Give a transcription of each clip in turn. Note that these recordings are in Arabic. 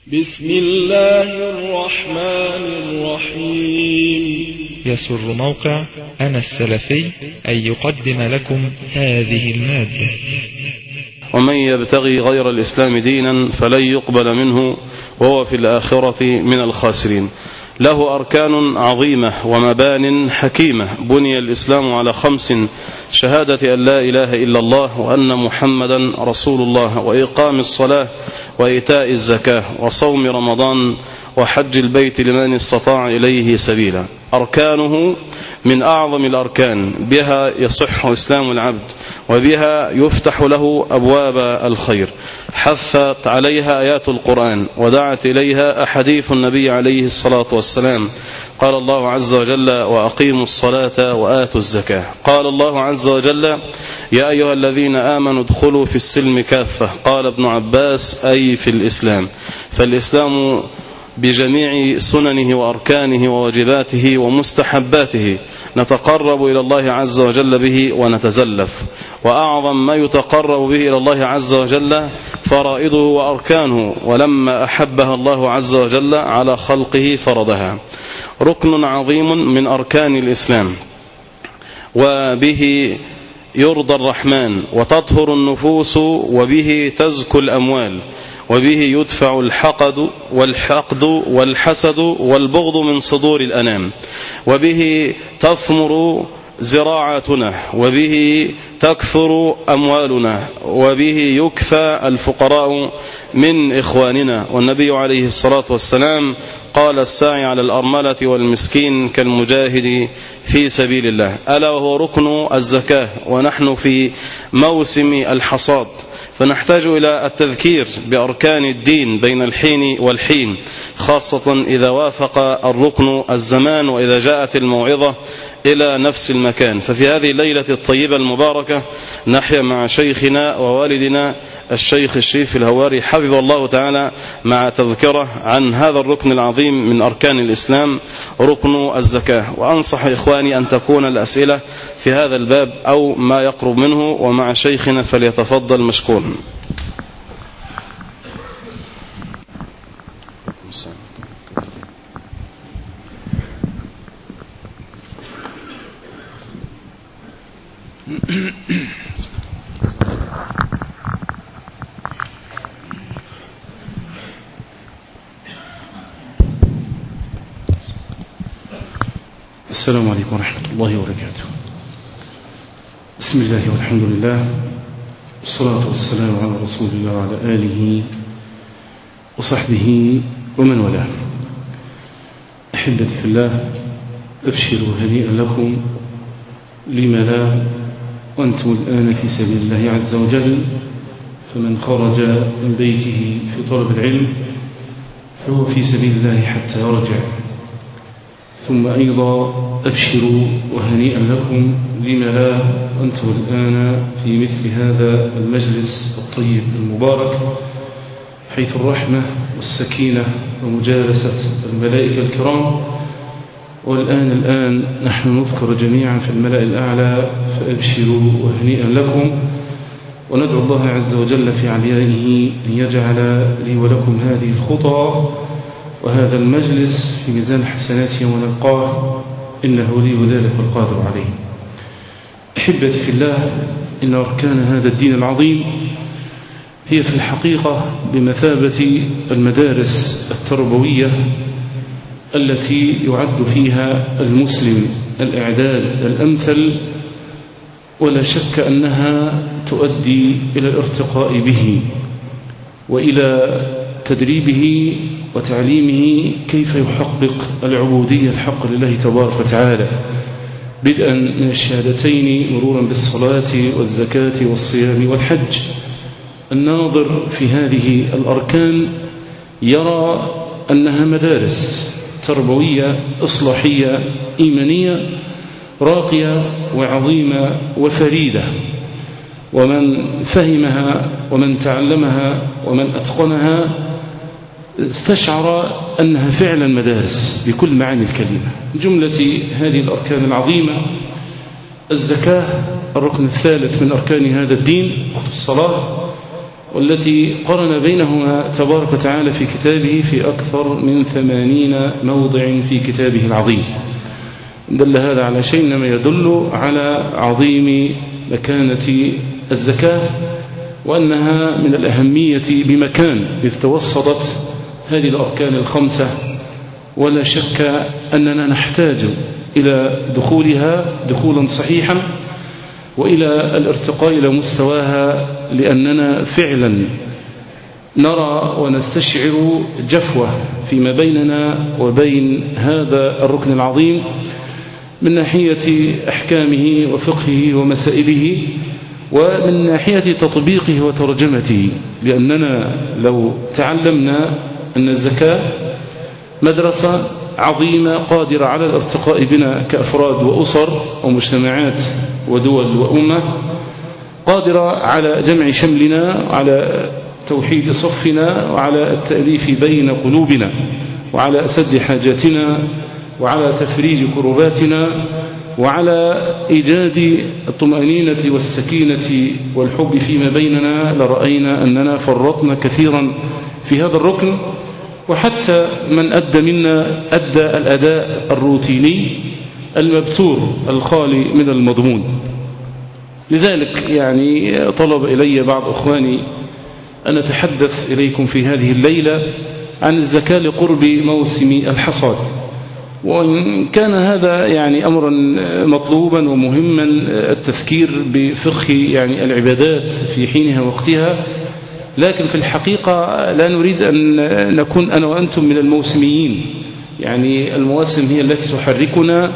بسم الله الرحمن الرحيم. يسر موقع أنا السلفي أن يقدم لكم هذه المادة. ومن يبتغي غير الإسلام دينا فلن يقبل منه وهو في الآخرة من الخاسرين. له أركان عظيمة ومبان حكيمة. بني الإسلام على 5: شهادة أن لا إله إلا الله وأن محمدا رسول الله، وإقام الصلاة، وإيتاء الزكاة، وصوم رمضان، وحج البيت لمن استطاع إليه سبيلا. أركانه من أعظم الأركان، بها يصح إسلام العبد وبها يفتح له أبواب الخير. حثت عليها آيات القرآن ودعت إليها أحاديث النبي عليه الصلاة والسلام. قال الله عز وجل: وأقيموا الصلاة وآتوا الزكاة. قال الله عز وجل: يا أيها الذين آمنوا ادخلوا في السلم كافة. قال ابن عباس: أي في الإسلام. فالإسلام بجميع سننه وأركانه وواجباته ومستحباته نتقرب إلى الله عز وجل به ونتزلف. وأعظم ما يتقرب به إلى الله عز وجل فرائضه وأركانه، ولما أحبها الله عز وجل على خلقه فرضها. ركن عظيم من أركان الإسلام، وبه يرضى الرحمن وتطهر النفوس، وبه تزكو الأموال، وبه يدفع الحقد والحسد والبغض من صدور الأنام، وبه تثمر زراعتنا، وبه تكثر أموالنا، وبه يكفى الفقراء من إخواننا. والنبي عليه الصلاة والسلام قال: الساعي على الأرملة والمسكين كالمجاهد في سبيل الله. ألا وهو ركن الزكاة، ونحن في موسم الحصاد، فنحتاج إلى التذكير بأركان الدين بين الحين والحين، خاصة إذا وافق الركن الزمان وإذا جاءت الموعظة إلى نفس المكان. ففي هذه الليلة الطيبة المباركة نحيا مع شيخنا ووالدنا الشيخ الشريف الهواري حفظه الله تعالى مع تذكرة عن هذا الركن العظيم من أركان الإسلام، ركن الزكاة. وأنصح إخواني أن تكون الأسئلة في هذا الباب أو ما يقرب منه، ومع شيخنا فليتفضل مشكور. السلام عليكم ورحمة الله وبركاته. بسم الله والحمد لله، والصلاة والسلام على رسول الله وعلى آله وصحبه ومن والاه. أحبتي في الله، أبشروا هنيئا لكم، لما لا، وأنتم الآن في سبيل الله عز وجل. فمن خرج من بيته في طلب العلم فهو في سبيل الله حتى يرجع. ثم أيضا أبشروا وهنيئا لكم، لما لا، وأنتم الآن في مثل هذا المجلس الطيب المبارك، حيث الرحمة والسكينة ومجالسة الملائكة الكرام. والآن نحن نذكر جميعا في الملأ الأعلى، فأبشروا وهنيئا لكم. وندعو الله عز وجل في عليائه أن يجعل لي ولكم هذه الخطى وهذا المجلس في ميزان حسنات يوم نلقاه، إنه لي ذلك والقادر عليه. أحبتي في الله، إن أركان هذا الدين العظيم هي في الحقيقة بمثابة المدارس التربوية التي يعد فيها المسلم الإعداد الأمثل، ولا شك أنها تؤدي إلى الارتقاء به وإلى تدريبه وتعليمه كيف يحقق العبودية الحق لله تبارك وتعالى، بدءا من الشهادتين مرورا بالصلاة والزكاة والصيام والحج. الناظر في هذه الأركان يرى أنها مدارس تربوية إصلاحية إيمانية راقية وعظيمة وفريدة، ومن فهمها ومن تعلمها ومن أتقنها استشعر أنها فعلا مدارس بكل معاني الكلمة. جملة هذه الأركان العظيمة: الزكاة الركن الثالث من أركان هذا الدين، الصلاة، والتي قرن بينهما تبارك وتعالى في كتابه في أكثر من 80 موضع في كتابه العظيم. دل هذا على شيء إنما يدل على عظيم مكانة الزكاة، وأنها من الأهمية بمكان إذ توسطت هذه الأركان الخمسة، ولا شك أننا نحتاج إلى دخولها دخولا صحيحا وإلى الارتقاء إلى مستواها، لأننا فعلا نرى ونستشعر جفوة فيما بيننا وبين هذا الركن العظيم من ناحية أحكامه وفقهه ومسائله، ومن ناحية تطبيقه وترجمته. لأننا لو تعلمنا أن الزكاة مدرسة عظيمة قادرة على الارتقاء بنا كأفراد وأسر ومجتمعات ودول وأمة، قادرة على جمع شملنا وعلى توحيد صفنا وعلى التأليف بين قلوبنا وعلى سد حاجاتنا وعلى تفريج كرباتنا وعلى إيجاد الطمأنينة والسكينة والحب فيما بيننا، لرأينا أننا فرطنا كثيرا في هذا الركن. وحتى من أدى منا أدى الأداء الروتيني المبتور الخالي من المضمون. لذلك يعني طلب إلي بعض أخواني أن أتحدث إليكم في هذه الليلة عن الزكاة لقرب موسم الحصاد. وإن كان هذا يعني أمرا مطلوبا ومهما التذكير بفقه يعني العبادات في حينها وقتها، لكن في الحقيقة لا نريد أن نكون أنا وأنتم من الموسميين. يعني المواسم هي التي تحركنا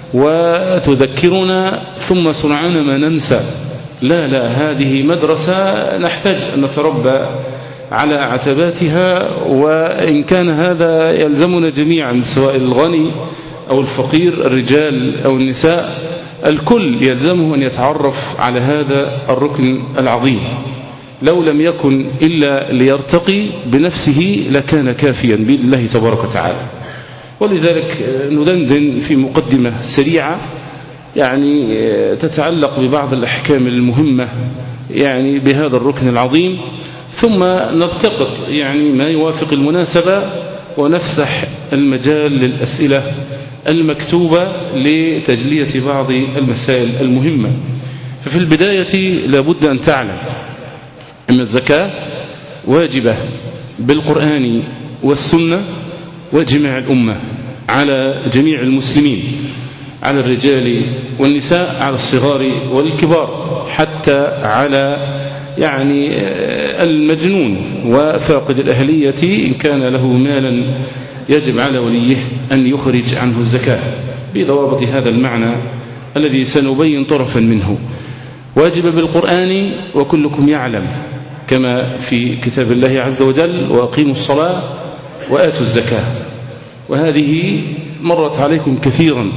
وتذكرنا ثم سرعان ما ننسى. لا، هذه مدرسة نحتاج أن نتربى على عتباتها، وإن كان هذا يلزمنا جميعا سواء الغني أو الفقير، الرجال أو النساء، الكل يلزمه أن يتعرف على هذا الركن العظيم. لو لم يكن إلا ليرتقي بنفسه لكان كافيا بإذن الله تبارك وتعالى. ولذلك ندندن في مقدمة سريعة يعني تتعلق ببعض الأحكام المهمة يعني بهذا الركن العظيم، ثم نلتقط يعني ما يوافق المناسبة ونفسح المجال للأسئلة المكتوبة لتجلية بعض المسائل المهمة. ففي البداية لابد أن تعلم أن الزكاة واجبة بالقرآن والسنة وإجماع الأمة على جميع المسلمين، على الرجال والنساء، على الصغار والكبار، حتى على يعني المجنون وفاقد الأهلية إن كان له مالا يجب على وليه أن يخرج عنه الزكاة بضوابط هذا المعنى الذي سنبين طرفا منه. واجب بالقرآن وكلكم يعلم كما في كتاب الله عز وجل: وأقيموا الصلاة وآتوا الزكاة. وهذه مرت عليكم كثيرا،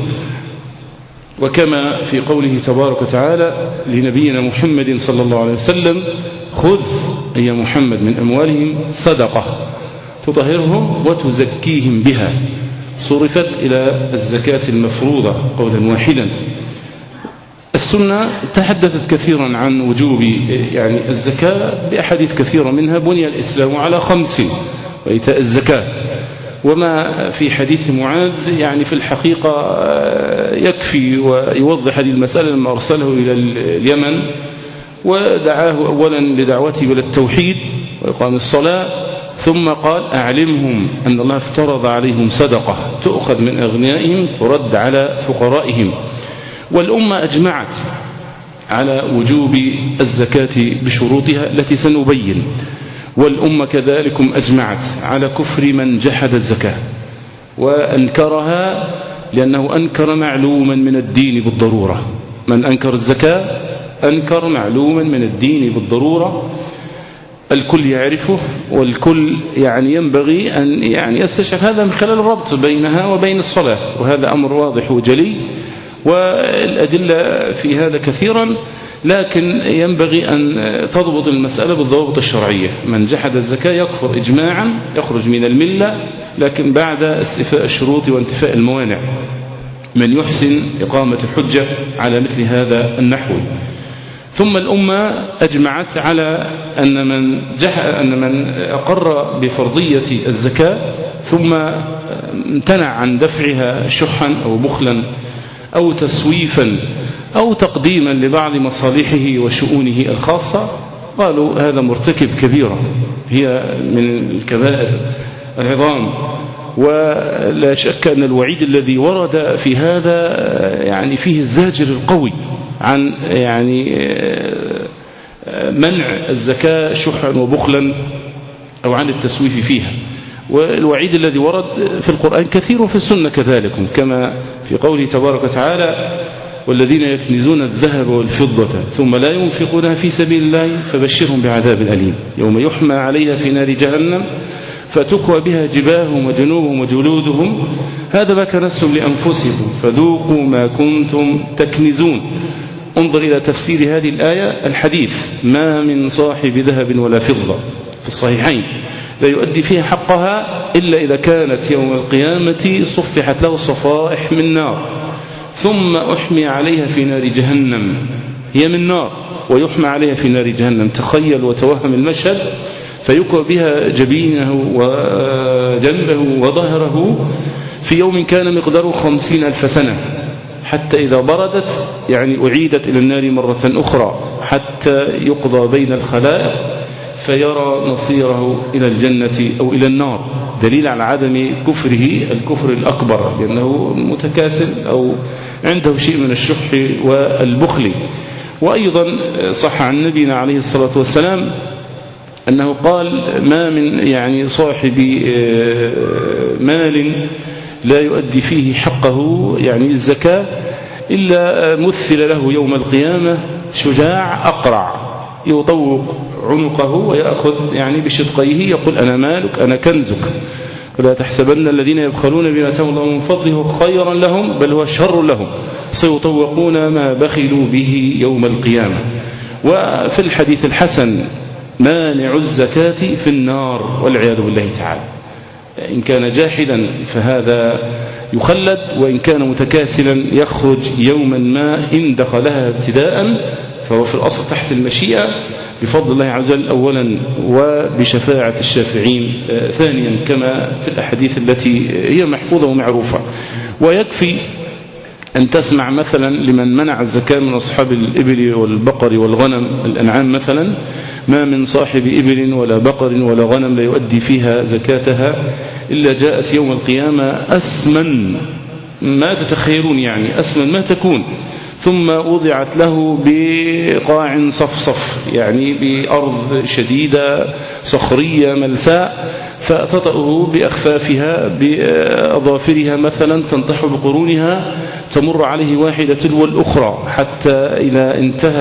وكما في قوله تبارك وتعالى لنبينا محمد صلى الله عليه وسلم: خذ يا محمد من أموالهم صدقة تطهرهم وتزكيهم بها. صرفت إلى الزكاة المفروضة قولا واحدا. السنة تحدثت كثيرا عن وجوب يعني الزكاة بأحاديث كثيرة، منها: بني الإسلام على 5 وإيتاء الزكاة. وما في حديث معاذ يعني في الحقيقة يكفي ويوضح هذه المسألة لما أرسله إلى اليمن ودعاه أولا لدعوته إلى التوحيد وإقام الصلاة، ثم قال: أعلمهم أن الله افترض عليهم صدقة تؤخذ من أغنيائهم ترد على فقرائهم. والأمة أجمعت على وجوب الزكاة بشروطها التي سنبين. والأمة كذلكم أجمعت على كفر من جحد الزكاة وأنكرها، لأنه أنكر معلوما من الدين بالضرورة. من أنكر الزكاة أنكر معلوما من الدين بالضرورة، الكل يعرفه، والكل يعني ينبغي أن يعني يستشعر هذا من خلال الربط بينها وبين الصلاة، وهذا أمر واضح وجلي، والأدلة في هذا كثيرا، لكن ينبغي أن تضبط المسألة بالضوابط الشرعية. من جحد الزكاة يكفر إجماعا، يخرج من الملة، لكن بعد استيفاء الشروط وانتفاء الموانع. من يحسن إقامة الحجة على مثل هذا النحو. ثم الأمة أجمعت على أن من أقر بفرضية الزكاة ثم امتنع عن دفعها شحا أو بخلا أو تسويفا أو تقديما لبعض مصالحه وشؤونه الخاصة، قالوا هذا مرتكب كبيرة هي من الكبائر العظام. ولا شك أن الوعيد الذي ورد في هذا يعني فيه الزاجر القوي عن يعني منع الزكاة شحا وبخلا أو عن التسويف فيها. والوعيد الذي ورد في القرآن كثير وفي السنة كذلك، كما في قوله تبارك وتعالى: والذين يكنزون الذهب والفضة ثم لا ينفقونها في سبيل الله فبشرهم بعذاب أليم يوم يحمى عليها في نار جهنم فتكوى بها جباههم وجنوبهم وجلودهم هذا ما كنزتم لأنفسكم فذوقوا ما كنتم تكنزون. انظر إلى تفسير هذه الآية الحديث: ما من صاحب ذهب ولا فضة في الصحيحين لا يؤدي فيها حقها إلا إذا كانت يوم القيامة صفحت له صفائح من نار ثم أحمي عليها في نار جهنم. هي من نار ويحمى عليها في نار جهنم. تخيل وتوهم المشهد: فيكوى بها جبينه وجنبه وظهره في يوم كان مقداره 50,000 سنة، حتى إذا بردت يعني أعيدت إلى النار مرة أخرى حتى يقضى بين الخلائق فيرى مصيره إلى الجنة أو إلى النار. دليل على عدم كفره الكفر الأكبر، لأنه متكاسل أو عنده شيء من الشح والبخل. وأيضا صح عن نبينا عليه الصلاة والسلام أنه قال: ما من يعني صاحب مال لا يؤدي فيه حقه يعني الزكاة إلا مثل له يوم القيامة شجاع أقرع يطوق عنقه ويأخذ يعني بشدقيه يقول: أنا مالك أنا كنزك. ولا تحسبن الذين يبخلون بما آتاهم الله من فضله خيرا لهم بل هو شر لهم سيطوقون ما بخلوا به يوم القيامة. وفي الحديث الحسن: مانع الزكاة في النار والعياذ بالله تعالى. إن كان جاحدا فهذا يخلد، وإن كان متكاسلا يخرج يوما ما إن دخلها ابتداء فهو في الأصل تحت المشيئة بفضل الله عز وجل أولا وبشفاعة الشافعين ثانيا، كما في الأحاديث التي هي محفوظة ومعروفة. ويكفي أن تسمع مثلا لمن منع الزكاة من أصحاب الإبل والبقر والغنم الأنعام مثلا: ما من صاحب إبل ولا بقر ولا غنم لا يؤدي فيها زكاتها إلا جاءت يوم القيامة أسمن ما تتخيلون، يعني أسمن ما تكون، ثم وضعت له بقاع صفصف يعني بأرض شديدة صخرية ملساء فتطأه بأخفافها بأظافرها مثلا تنطح بقرونها تمر عليه واحدة تلو الأخرى حتى إذا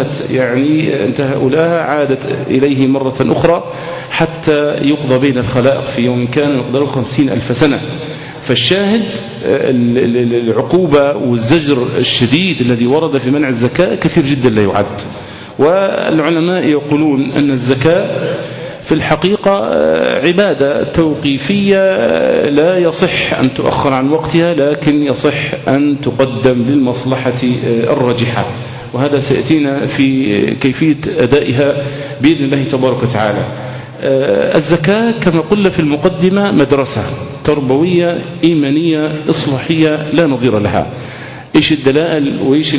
انتهى أولاها عادت إليه مرة أخرى حتى يقضى بين الخلائق في يوم كان مقداره 50,000 سنة. فالشاهد العقوبة والزجر الشديد الذي ورد في منع الزكاة كثير جدا لا يعد. والعلماء يقولون أن الزكاة في الحقيقة عبادة توقيفية لا يصح أن تؤخر عن وقتها، لكن يصح أن تقدم للمصلحة الراجحة، وهذا سيأتينا في كيفية أدائها بإذن الله تبارك وتعالى. الزكاة كما قلنا في المقدمة مدرسة تربوية إيمانية إصلاحية لا نظير لها. إيش الدلائل وإيش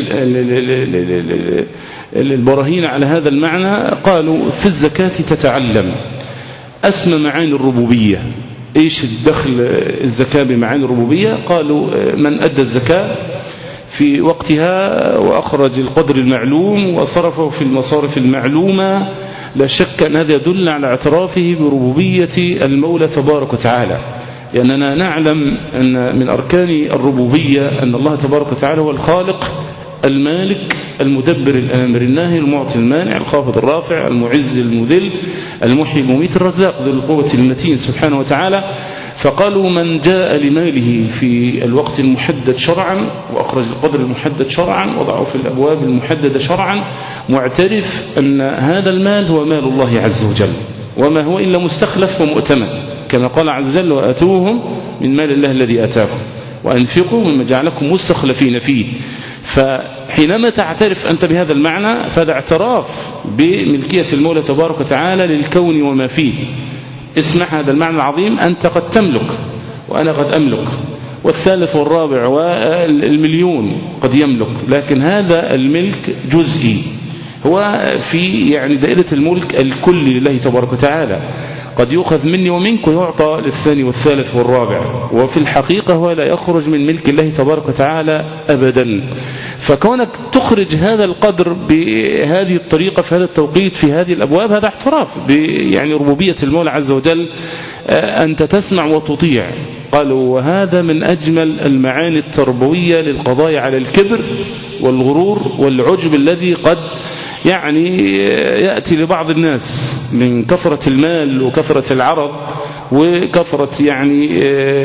البراهين على هذا المعنى؟ قالوا في الزكاة تتعلم أسمى معاني الربوبية. إيش الدخل الزكاة بمعاني الربوبية؟ قالوا من أدى الزكاة في وقتها وأخرج القدر المعلوم وصرفه في المصارف المعلومة لا شك أن هذا يدل على اعترافه بربوبية المولى تبارك وتعالى، لأننا نعلم أن من أركان الربوبية أن الله تبارك وتعالى هو الخالق المالك المدبر الآمر الناهي المعطي المانع الخافض الرافع المعز المذل المحيي المميت الرزاق ذو القوة المتين سبحانه وتعالى. فقالوا من جاء لماله في الوقت المحدد شرعا وأخرج القدر المحدد شرعا وضعه في الأبواب المحددة شرعا معترف أن هذا المال هو مال الله عز وجل وما هو إلا مستخلف ومؤتمن، كما قال عز وجل: وآتوهم من مال الله الذي آتاكم وأنفقوا مما جعلكم مستخلفين فيه. فحينما تعترف أنت بهذا المعنى فهذا اعتراف بملكية المولى تبارك وتعالى للكون وما فيه. اسمع هذا المعنى العظيم، أنت قد تملك وأنا قد أملك، والثالث والرابع والمليون قد يملك، لكن هذا الملك جزئي، هو في يعني دائرة الملك الكلي لله تبارك وتعالى، قد يؤخذ مني ومنك ويعطى للثاني والثالث والرابع، وفي الحقيقة هو لا يخرج من ملك الله تبارك وتعالى أبدا. فكونك تخرج هذا القدر بهذه الطريقة في هذا التوقيت في هذه الأبواب، هذا اعتراف يعني ربوبية المولى عز وجل، أنت تسمع وتطيع. قالوا وهذا من أجمل المعاني التربوية للقضاء على الكبر والغرور والعجب الذي قد يعني يأتي لبعض الناس من كثرة المال وكثرة العرض وكثرة يعني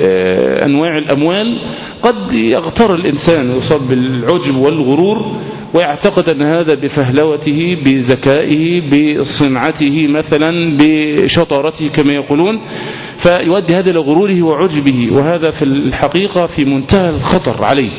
أنواع الأموال، قد يغتر الإنسان ويصاب بالعجب والغرور ويعتقد أن هذا بفهلوته بذكائه بصنعته مثلا بشطارته كما يقولون، فيؤدي هذا لغروره وعجبه، وهذا في الحقيقة في منتهى الخطر عليه.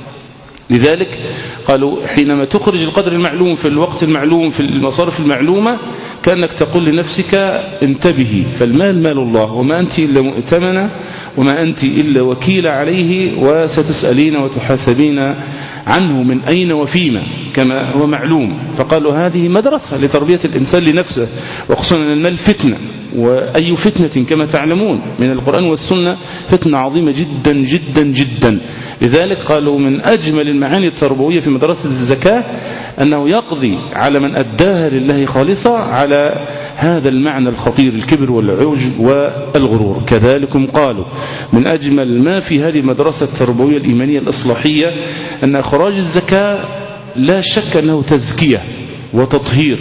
لذلك قالوا حينما تخرج القدر المعلوم في الوقت المعلوم في المصارف المعلومة كأنك تقول لنفسك انتبهي، فالمال مال الله وما أنت إلا مؤتمنة وما أنت إلا وكيلة عليه، وستسألين وتحاسبين عنه من أين وفيما كما هو معلوم. فقالوا هذه مدرسة لتربية الإنسان لنفسه، وخصوصا أن المال فتنة، وأي فتنة كما تعلمون من القرآن والسنة فتنة عظيمة جدا جدا جدا. لذلك قالوا من أجمل المعاني التربوية في مدرسة الزكاة أنه يقضي على من أداها لله خالصة على هذا المعنى الخطير الكبر والعجب والغرور. كذلكم قالوا من أجمل ما في هذه المدرسة التربوية الإيمانية الإصلاحية أن إخراج الزكاة لا شك أنه تزكية وتطهير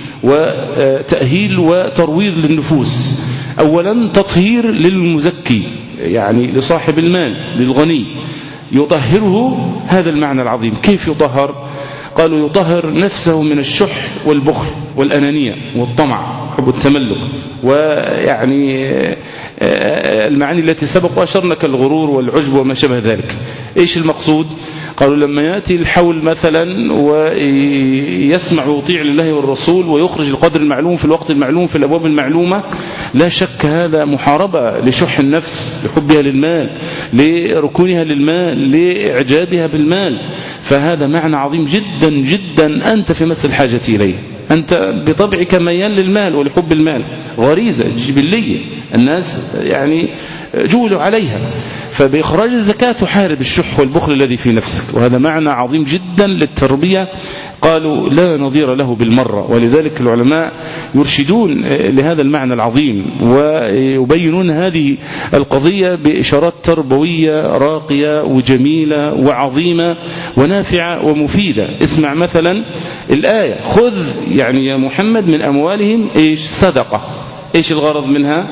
وتأهيل وترويض للنفوس. أولا تطهير للمزكي يعني لصاحب المال للغني، يطهره هذا المعنى العظيم. كيف يطهر؟ قالوا يطهر نفسه من الشح والبخل والأنانية والطمع حب التملك، ويعني المعاني التي سبق وأشرنا كالغرور والعجب وما شابه ذلك. إيش المقصود؟ قالوا لما يأتي الحول مثلا ويسمع ويطيع لله والرسول ويخرج القدر المعلوم في الوقت المعلوم في الأبواب المعلومة، لا شك هذا محاربة لشح النفس، لحبها للمال، لركونها للمال، لإعجابها بالمال. فهذا معنى عظيم جدا جدا أنت في مس الحاجة إليه. أنت بطبعك ميال للمال ولحب المال، غريزة جبلية الناس يعني جولوا عليها، فبإخراج الزكاة تحارب الشح والبخل الذي في نفسك، وهذا معنى عظيم جدا للتربية قالوا لا نظير له بالمرة. ولذلك العلماء يرشدون لهذا المعنى العظيم ويبينون هذه القضية بإشارات تربوية راقية وجميلة وعظيمة ونافعة ومفيدة. اسمع مثلا الآية خذ يعني يا محمد من أموالهم إيش؟ صدقة. إيش الغرض منها؟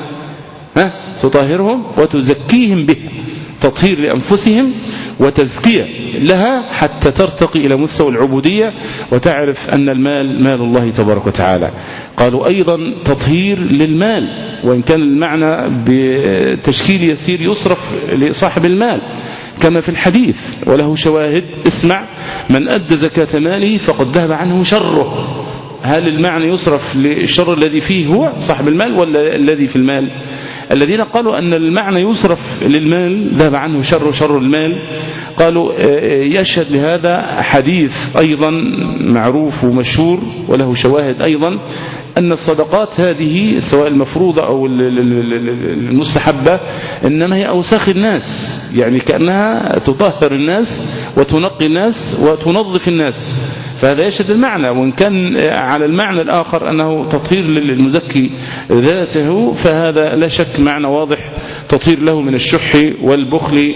تطهرهم وتزكيهم به، تطهير لأنفسهم وتزكية لها حتى ترتقي إلى مستوى العبودية وتعرف أن المال مال الله تبارك وتعالى. قالوا أيضا تطهير للمال، وإن كان المعنى بتشكيل يسير يصرف لصاحب المال كما في الحديث وله شواهد. اسمع من أدى زكاة ماله فقد ذهب عنه شره. هل المعنى يصرف للشر الذي فيه هو صاحب المال ولا الذي في المال؟ الذين قالوا أن المعنى يصرف للمال ذهب عنه شر المال، قالوا يشهد لهذا حديث أيضا معروف ومشهور وله شواهد أيضا، أن الصدقات هذه سواء المفروضة أو المستحبة إنما هي أوساخ الناس، يعني كأنها تطهر الناس وتنقي الناس وتنظف الناس. فهذا يشهد المعنى، وإن كان على المعنى الآخر أنه تطهير للمزكي ذاته، فهذا لا شك معنى واضح تطهير له من الشح والبخل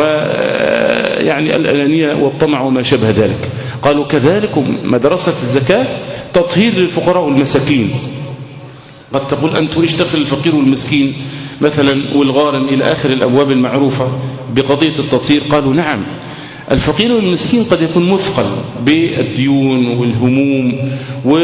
ويعني الأنانية والطمع وما شابه ذلك. قالوا كذلك مدرسة الزكاة تطهير للفقراء والمساكين. قد تقول أنت إيش دخل الفقير والمسكين مثلا والغارم إلى آخر الأبواب المعروفة بقضية التطهير؟ قالوا نعم، الفقير والمسكين قد يكون مثقل بالديون والهموم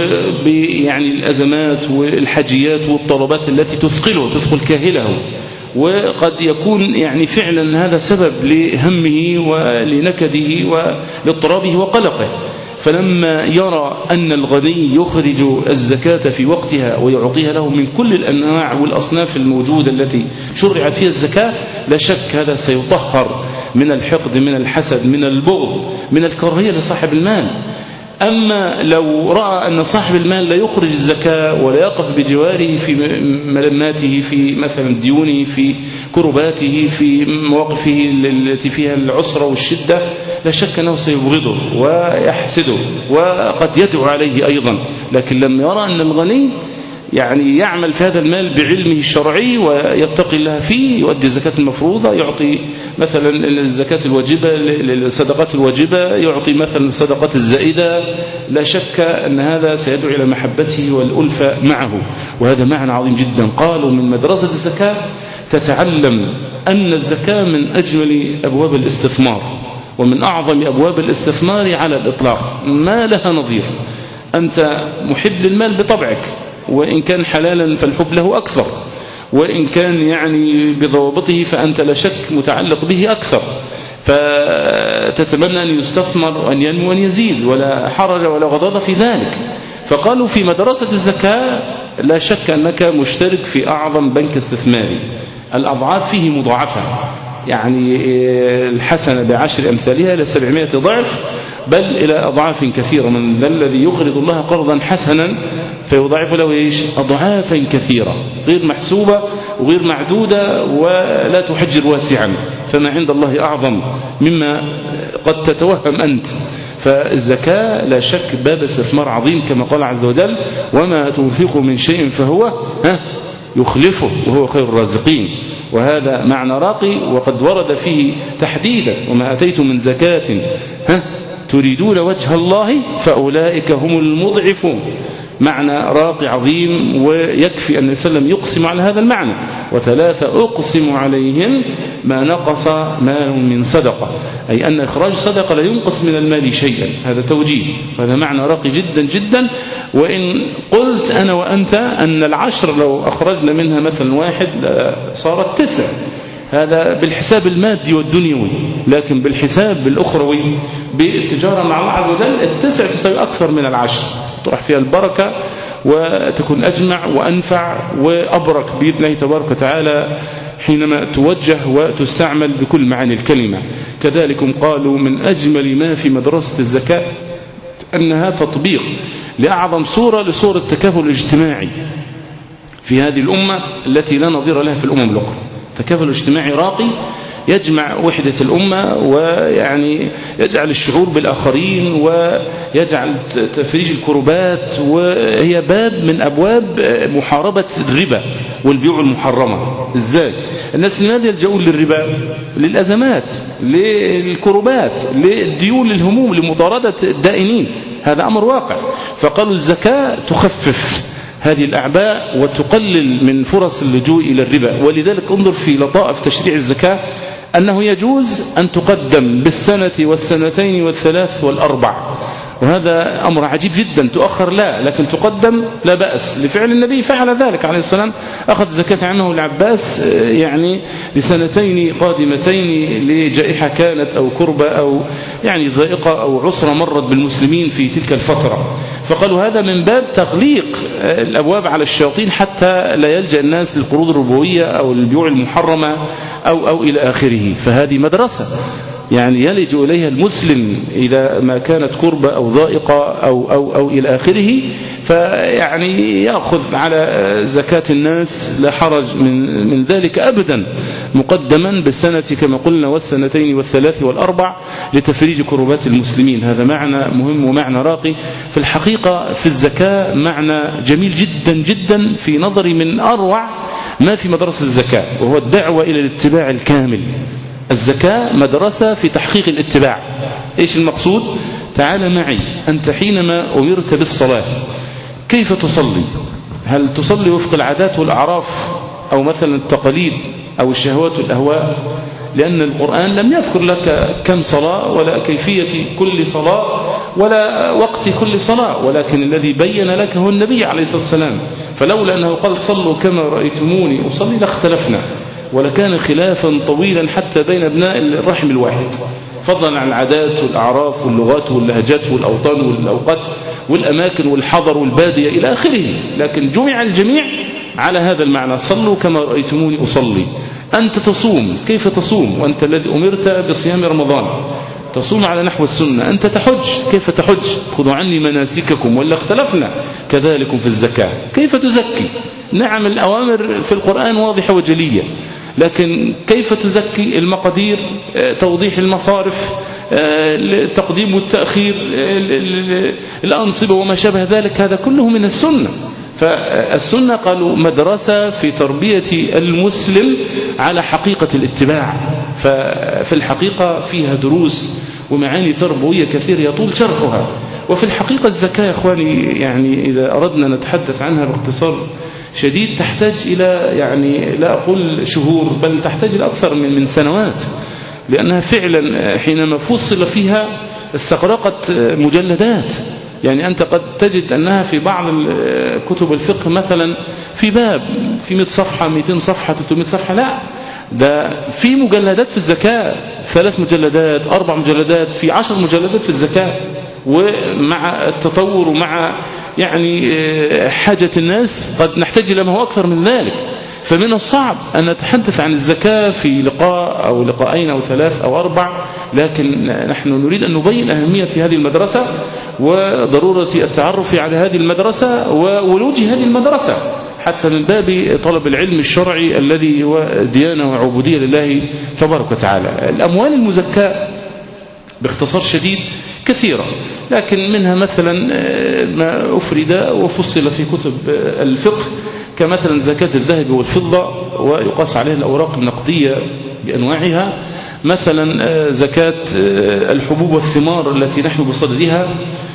وبيعني الأزمات والحاجيات والطلبات التي تثقل كاهله، وقد يكون يعني فعلا هذا سبب لهمه ولنكده ولاضطرابه وقلقه. فلما يرى أن الغني يخرج الزكاة في وقتها ويعطيها له من كل الأنواع والأصناف الموجودة التي شرعت فيها الزكاة، لا شك هذا سيطهر من الحقد، من الحسد، من البغض، من الكراهية لصاحب المال. أما لو رأى أن صاحب المال لا يخرج الزكاة ولا يقف بجواره في ملماته، في مثلا ديونه، في كرباته، في مواقفه التي فيها العسرة والشدة، لا شك أنه سيبغضه ويحسده وقد يدعو عليه أيضا. لكن لما يرى أن الغني يعني يعمل في هذا المال بعلمه الشرعي ويتقي الله فيه، يؤدي الزكاة المفروضة، يعطي مثلا الزكاة الواجبة، الصدقات الواجبة، يعطي مثلا الصدقات الزائدة، لا شك أن هذا سيدعو إلى محبته والألفة معه. وهذا معنى عظيم جدا. قالوا من مدرسة الزكاة تتعلم أن الزكاة من أجمل أبواب الاستثمار ومن أعظم أبواب الاستثمار على الإطلاق، ما لها نظير. أنت محب للمال بطبعك، وإن كان حلالا فالحب له أكثر، وإن كان يعني بضوابطه فأنت لا شك متعلق به أكثر، فتتمنى أن يستثمر وأن ينمو وأن يزيد، ولا حرج ولا غضاضة في ذلك. فقالوا في مدرسة الزكاة لا شك أنك مشترك في أعظم بنك استثماري، الأضعاف فيه مضاعفة، يعني الحسنة ب10 أمثالها إلى 700 ضعف، بل إلى أضعاف كثيرة. من ذا الذي يقرض الله قرضا حسنا فيضاعف له أضعافا كثيرة غير محسوبة وغير معدودة ولا تحجر واسعا، فما عند الله أعظم مما قد تتوهم أنت. فالزكاة لا شك باب استثمار عظيم، كما قال عز وجل: وما تنفقوا من شيء فهو يخلفه وهو خير الرازقين. وهذا معنى راقي، وقد ورد فيه تحديدا: وما أتيتم من زكاة تريدون وجه الله فأولئك هم المضعفون. معنى راقي عظيم، ويكفي أن النبي صلى الله عليه وسلم يقسم على هذا المعنى: وثلاثة أقسم عليهم ما نقص مال من صدقة، أي أن إخراج صدقة لا ينقص من المال شيئا. هذا توجيه، وهذا معنى راقي جدا جدا. وإن قلت أنا وأنت أن 10 لو أخرجنا منها مثلا 1 صارت 9، هذا بالحساب المادي والدنيوي، لكن بالحساب بالأخروي بالتجارة مع الله عز وجل 9 تساوي أكثر من 10، تروح فيها البركة وتكون أجمع وأنفع وأبرك بإذن الله تبارك وتعالى حينما توجه وتستعمل بكل معاني الكلمة. كذلك قالوا من أجمل ما في مدرسة الزكاة أنها تطبيق لأعظم صورة لصورة التكافل الاجتماعي في هذه الأمة التي لا نظير لها في الأمم الأخرى. تكافل اجتماعي راقي يجمع وحدة الأمة، ويعني يجعل الشعور بالآخرين، ويجعل تفريج الكربات، وهي باب من أبواب محاربة الربا والبيوع المحرمة. إزاي؟ الناس لماذا يلجؤون للربا؟ للأزمات، للكربات، للديون، للهموم، لمطاردة الدائنين. هذا أمر واقع. فقالوا الزكاة تخفف هذه الأعباء وتقلل من فرص اللجوء إلى الربا. ولذلك انظر في لطائف تشريع الزكاة أنه يجوز أن تقدم بالسنة والسنتين والثلاث والأربع، وهذا أمر عجيب جدا. تؤخر لا، لكن تقدم لا بأس، لفعل النبي فعل ذلك عليه السلام، أخذ زكاة عنه العباس يعني لسنتين قادمتين لجائحة كانت أو كربة أو يعني ضائقة أو عسرة مرت بالمسلمين في تلك الفترة. فقالوا هذا من باب تغليق الأبواب على الشياطين حتى لا يلجأ الناس للقروض الربوية أو البيوع المحرمة أو إلى آخره. فهذه مدرسة يعني يلج إليها المسلم إذا ما كانت كربة أو ضائقة أو إلى آخره، فيعني يأخذ على زكاة الناس لا حرج من ذلك أبدا، مقدما بالسنة كما قلنا والسنتين والثلاث والأربع لتفريج كربات المسلمين. هذا معنى مهم ومعنى راقي. في الحقيقة في الزكاة معنى جميل جدا جدا في نظري من أروع ما في مدرسة الزكاة، وهو الدعوة إلى الاتباع الكامل. الزكاة مدرسة في تحقيق الاتباع. إيش المقصود؟ تعال معي أنت حينما أمرت بالصلاة كيف تصلي؟ هل تصلي وفق العادات والأعراف أو مثلا التقاليد أو الشهوات والأهواء؟ لأن القرآن لم يذكر لك كم صلاة ولا كيفية كل صلاة ولا وقت كل صلاة، ولكن الذي بين لك هو النبي عليه الصلاة والسلام. فلولا أنه قال صلوا كما رأيتموني أصلي لاختلفنا، ولكان خلافا طويلا حتى بين ابناء الرحم الواحد، فضلا عن العادات والأعراف واللغات واللهجات والأوطان والأوقات والأماكن والحضر والبادية إلى آخره، لكن جمع الجميع على هذا المعنى: صلوا كما رأيتموني أصلي. أنت تصوم، كيف تصوم وأنت الذي أمرت بصيام رمضان؟ تصوم على نحو السنة. أنت تحج، كيف تحج؟ خذوا عني مناسككم، ولا اختلفنا كذلك في الزكاة، كيف تزكي؟ نعم الأوامر في القرآن واضحة وجلية، لكن كيف تزكي؟ المقادير، توضيح المصارف، التقديم والتأخير، الأنصبة وما شابه ذلك، هذا كله من السنة. فالسنة قالوا مدرسة في تربية المسلم على حقيقة الاتباع، ففي الحقيقة فيها دروس ومعاني تربوية كثير يطول شرحها. وفي الحقيقة الزكاة يا إخواني، يعني إذا أردنا نتحدث عنها باختصار شديد تحتاج إلى، يعني لا أقول شهور، بل تحتاج إلى أكثر من سنوات، لأنها فعلا حينما فصل فيها استغرقت مجلدات. يعني أنت قد تجد أنها في بعض كتب الفقه مثلا في باب في 100 صفحة 200 صفحة 300 صفحة، لا، ده في مجلدات في الزكاة، 3 مجلدات 4 مجلدات، في 10 مجلدات في الزكاة. ومع التطور ومع يعني حاجة الناس قد نحتاج إلى ما هو أكثر من ذلك. فمن الصعب أن نتحدث عن الزكاة في لقاء أو لقاءين أو 3 أو 4، لكن نحن نريد أن نبين أهمية هذه المدرسة وضرورة التعرف على هذه المدرسة وولوج هذه المدرسة، حتى من باب طلب العلم الشرعي الذي هو ديانة وعبودية لله تبارك وتعالى. الأموال المزكاة باختصار شديد كثيرة، لكن منها مثلا ما أفرد وفصل في كتب الفقه، كمثلا زكاة الذهب والفضة ويقاس عليها الأوراق النقدية بأنواعها، مثلا زكاة الحبوب والثمار التي نحن بصددها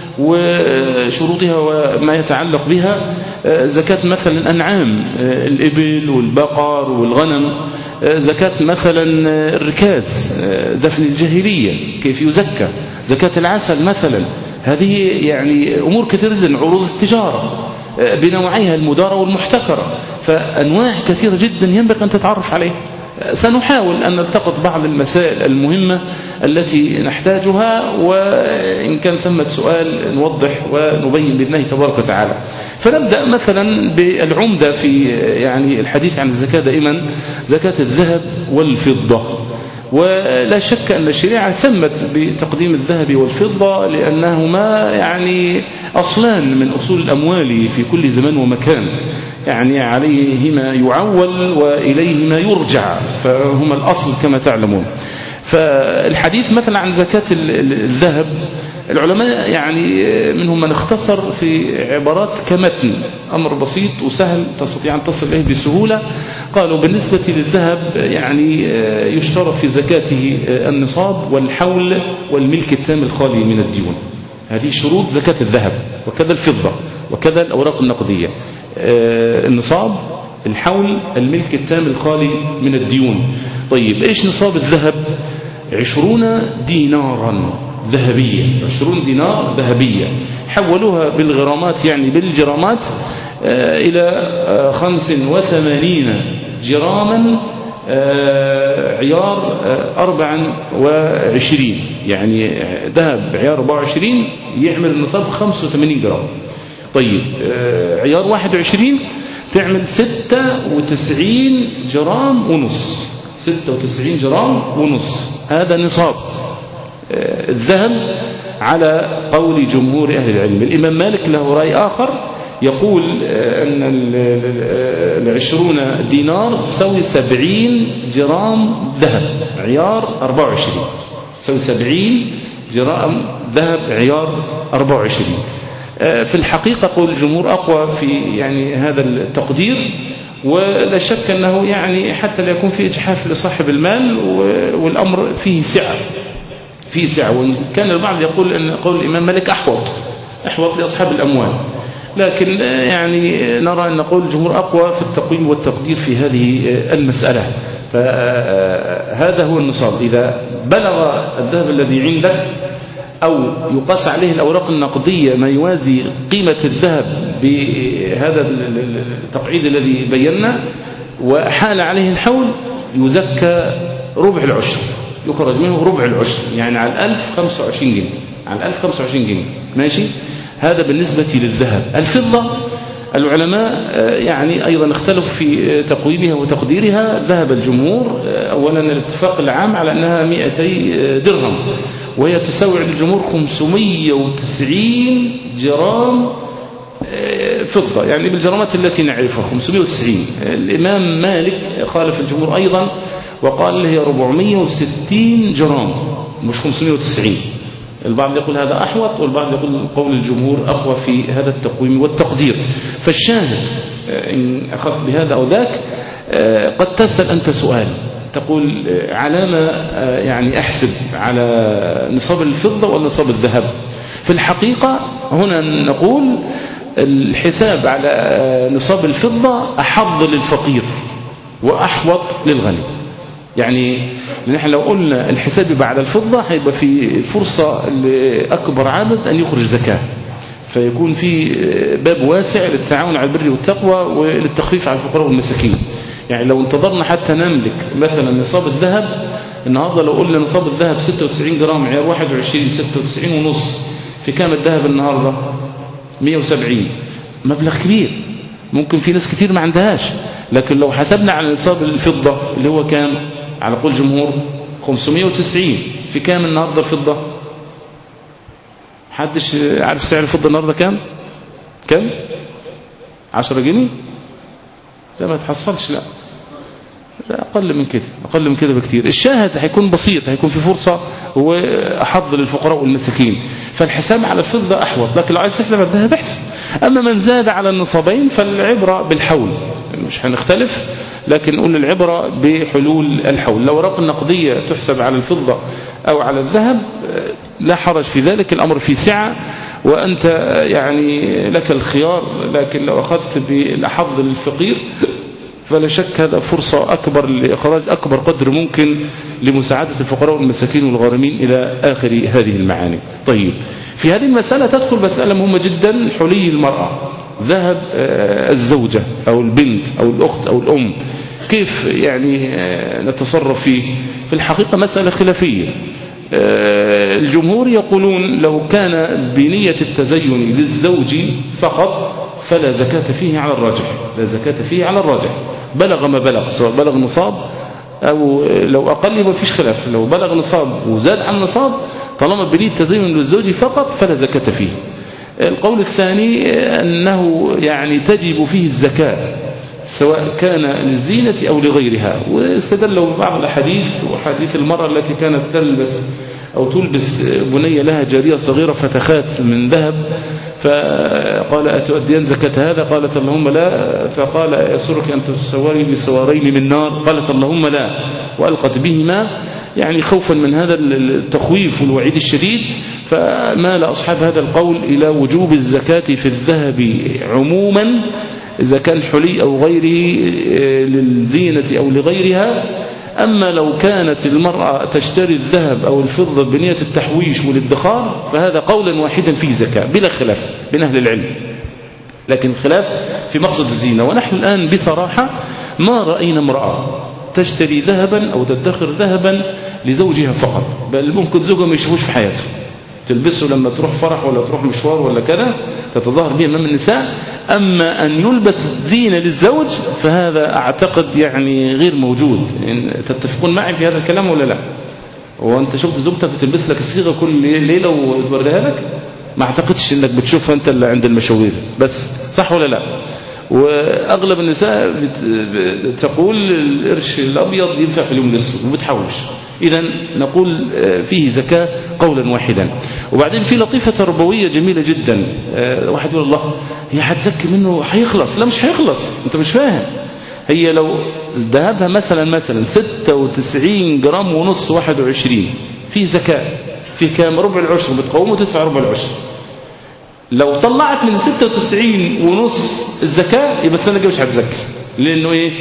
وشروطها وما يتعلق بها، زكاة مثلا الأنعام الإبل والبقر والغنم، زكاة مثلا الركاز دفن الجاهلية كيف يزكى، زكاة العسل مثلا. هذه يعني أمور كثيرة جدا، عروض التجارة بنوعيها المدارة والمحتكرة، فأنواع كثيرة جدا ينبغي أن تتعرف عليها. سنحاول أن نلتقط بعض المسائل المهمة التي نحتاجها، وإن كان ثمة سؤال نوضح ونبين بالله تبارك وتعالى. فنبدأ مثلا بالعمدة في يعني الحديث عن الزكاة دائما، زكاة الذهب والفضة. ولا شك أن الشريعة اهتمت بتقديم الذهب والفضة لأنهما يعني أصلان من أصول الأموال في كل زمان ومكان، يعني عليهما يعول وإليهما يرجع، فهما الأصل كما تعلمون. فالحديث مثلا عن زكاة الذهب، العلماء يعني منهم من اختصر في عبارات كمتن، أمر بسيط وسهل تستطيع أن تصل إليه بسهولة. قالوا بالنسبة للذهب يعني يشترط في زكاته النصاب والحول والملك التام الخالي من الديون، هذه شروط زكاة الذهب، وكذا الفضة وكذا الأوراق النقدية. النصاب، الحول، الملك التام الخالي من الديون. طيب إيش نصاب الذهب؟ 20 دينارا ذهبية، 20 دينار ذهبية، حولوها بالغرامات يعني بالجرامات إلى 85 جراما عيار 24، يعني ذهب عيار 24 يعمل النصاب 85 جرام. طيب عيار 21 تعمل 96 جرام ونص، 96 جرام ونص، هذا نصاب الذهب على قول جمهور أهل العلم. الإمام مالك له رأي آخر، يقول أن 20 دينار تساوي 70 جرام ذهب عيار 24، تساوي 70 جرام ذهب عيار 24. في الحقيقة قول الجمهور أقوى في يعني هذا التقدير، ولا شك أنه يعني حتى لا يكون في إجحاف لصاحب المال، والأمر فيه سعة، وإن كان البعض يقول أن قول الإمام مالك أحوط لأصحاب الأموال، لكن يعني نرى أن قول الجمهور أقوى في التقويم والتقدير في هذه المسألة. فهذا هو النصاب. إذا بلغ الذهب الذي عندك أو يقاس عليه الأوراق النقدية ما يوازي قيمة الذهب بهذا التقعيد الذي بينا، وحال عليه الحول، يزكى ربع العشر، يخرج منه ربع العشر، يعني على 1000 25 جنيه، على 1000 25 جنيه. ماشي؟ هذا بالنسبة للذهب. الفضة العلماء يعني أيضا اختلفوا في تقويمها وتقديرها. ذهب الجمهور أولا الاتفاق العام على أنها 200 درهم، وهي تساوي عند الجمهور 590 جرام فضة، يعني بالجرامات التي نعرفها 590. الإمام مالك خالف الجمهور أيضا وقال هي 460 جرام مش 590. البعض يقول هذا أحوط، والبعض يقول قول الجمهور أقوى في هذا التقويم والتقدير. فالشاهد إن أخذت بهذا أو ذاك قد تسأل أنت سؤال تقول على ما يعني أحسب على نصاب الفضة ولا نصاب الذهب؟ في الحقيقة هنا نقول الحساب على نصاب الفضة أحظ للفقير وأحوط للغني. يعني نحن لو قلنا الحساب يبقى على الفضة هيبقى في فرصة لأكبر عدد أن يخرج زكاة، فيكون في باب واسع للتعاون على البر والتقوى وللتخفيف على الفقراء والمساكين. يعني لو انتظرنا حتى نملك مثلا نصاب الذهب النهاردة، لو قلنا نصاب الذهب 96 جرام عيار 21 96 ونص، في كام الذهب النهاردة؟ 170. مبلغ كبير، ممكن في ناس كتير ما عندهاش. لكن لو حسبنا على نصاب الفضة اللي هو كام على قول جمهور 590، في كام النهاردة الفضة؟ حدش عارف سعر الفضة النهاردة كام؟ 10 جنيه؟ لا ما تحصلش، لا أقل من كده، أقل من كده بكتير. الشاهد هيكون بسيط، هيكون في فرصة وأحظ للفقراء والمساكين. فالحساب على الفضة أحوط، لكن لو عايز تحسب على الذهب احسب. أما من زاد على النصابين فالعبرة بالحول، مش هنختلف، لكن نقول العبرة بحلول الحول. لو ورق النقدية تحسب على الفضة أو على الذهب لا حرج في ذلك، الأمر في سعة وأنت يعني لك الخيار. لكن لو أخذت بالأحظ للفقير فلا شك هذا فرصة أكبر لإخراج أكبر قدر ممكن لمساعدة الفقراء والمساكين والغارمين إلى آخر هذه المعاني. طيب، في هذه المسألة تدخل مسألة مهمة جدا، حلي المرأة، ذهب الزوجة أو البنت أو الأخت أو الأم، كيف يعني نتصرف فيه؟ في الحقيقة مسألة خلافية. الجمهور يقولون لو كان بنية التزين للزوج فقط فلا زكاة فيه على الراجح، لا زكاة فيه على الراجح، بلغ ما بلغ، سواء بلغ نصاب أو لو أقل ما فيش خلاف. لو بلغ نصاب وزاد عن نصاب طالما بنية التزين للزوج فقط فلا زكاة فيه. القول الثاني أنه يعني تجب فيه الزكاة سواء كان للزينة أو لغيرها، واستدلوا بعض الحديث وحديث المرأة التي كانت تلبس أو تلبس بنية لها جارية صغيرة فتخات من ذهب، فقال أتؤدين زكاة هذا؟ قالت اللهم لا. فقال يسرك أن تسوري بسوارين من نار؟ قالت اللهم لا، وألقت بهما يعني خوفا من هذا التخويف والوعيد الشديد. فمال أصحاب هذا القول إلى وجوب الزكاة في الذهب عموما إذا كان حلي أو غيره للزينة أو لغيرها. أما لو كانت المرأة تشتري الذهب أو الفضة بنية التحويش والادخار فهذا قولا واحدا فيه زكاة بلا خلاف بين أهل العلم، لكن خلاف في مقصد الزينة. ونحن الآن بصراحة ما رأينا امرأة تشتري ذهبا أو تدخر ذهبا لزوجها فقط، بل ممكن زوجها ما يشوفوش في حياته، تلبسه لما تروح فرح ولا تروح مشوار ولا كذا تتظاهر به أمام النساء. أما أن يلبس زينة للزوج فهذا أعتقد يعني غير موجود. تتفقون معي في هذا الكلام ولا لا؟ وأنت شفت زوجتك بتلبس لك الصيغة كل ليلة وتوريها لك؟ ما أعتقدش أنك بتشوفها أنت اللي عند المشاوير بس، صح ولا لا؟ وأغلب النساء تقول القرش الأبيض ينفع في اليوم الأسود وبتحوش. إذن نقول فيه زكاة قولا واحدا. وبعدين في لطيفة تربوية جميلة جدا. واحد يقول الله هي هتزكي منه هيخلص؟ لا مش هيخلص، أنت مش فاهم. هي لو ذهبها مثلا 96 جرام ونص 21 فيه زكاة، في كام؟ ربع العشر، بتقوم وتدفع ربع العشر. لو طلعت من 96 ونص الزكاة يبقى السنة الجاية مش هتزكي، لأنه إيه؟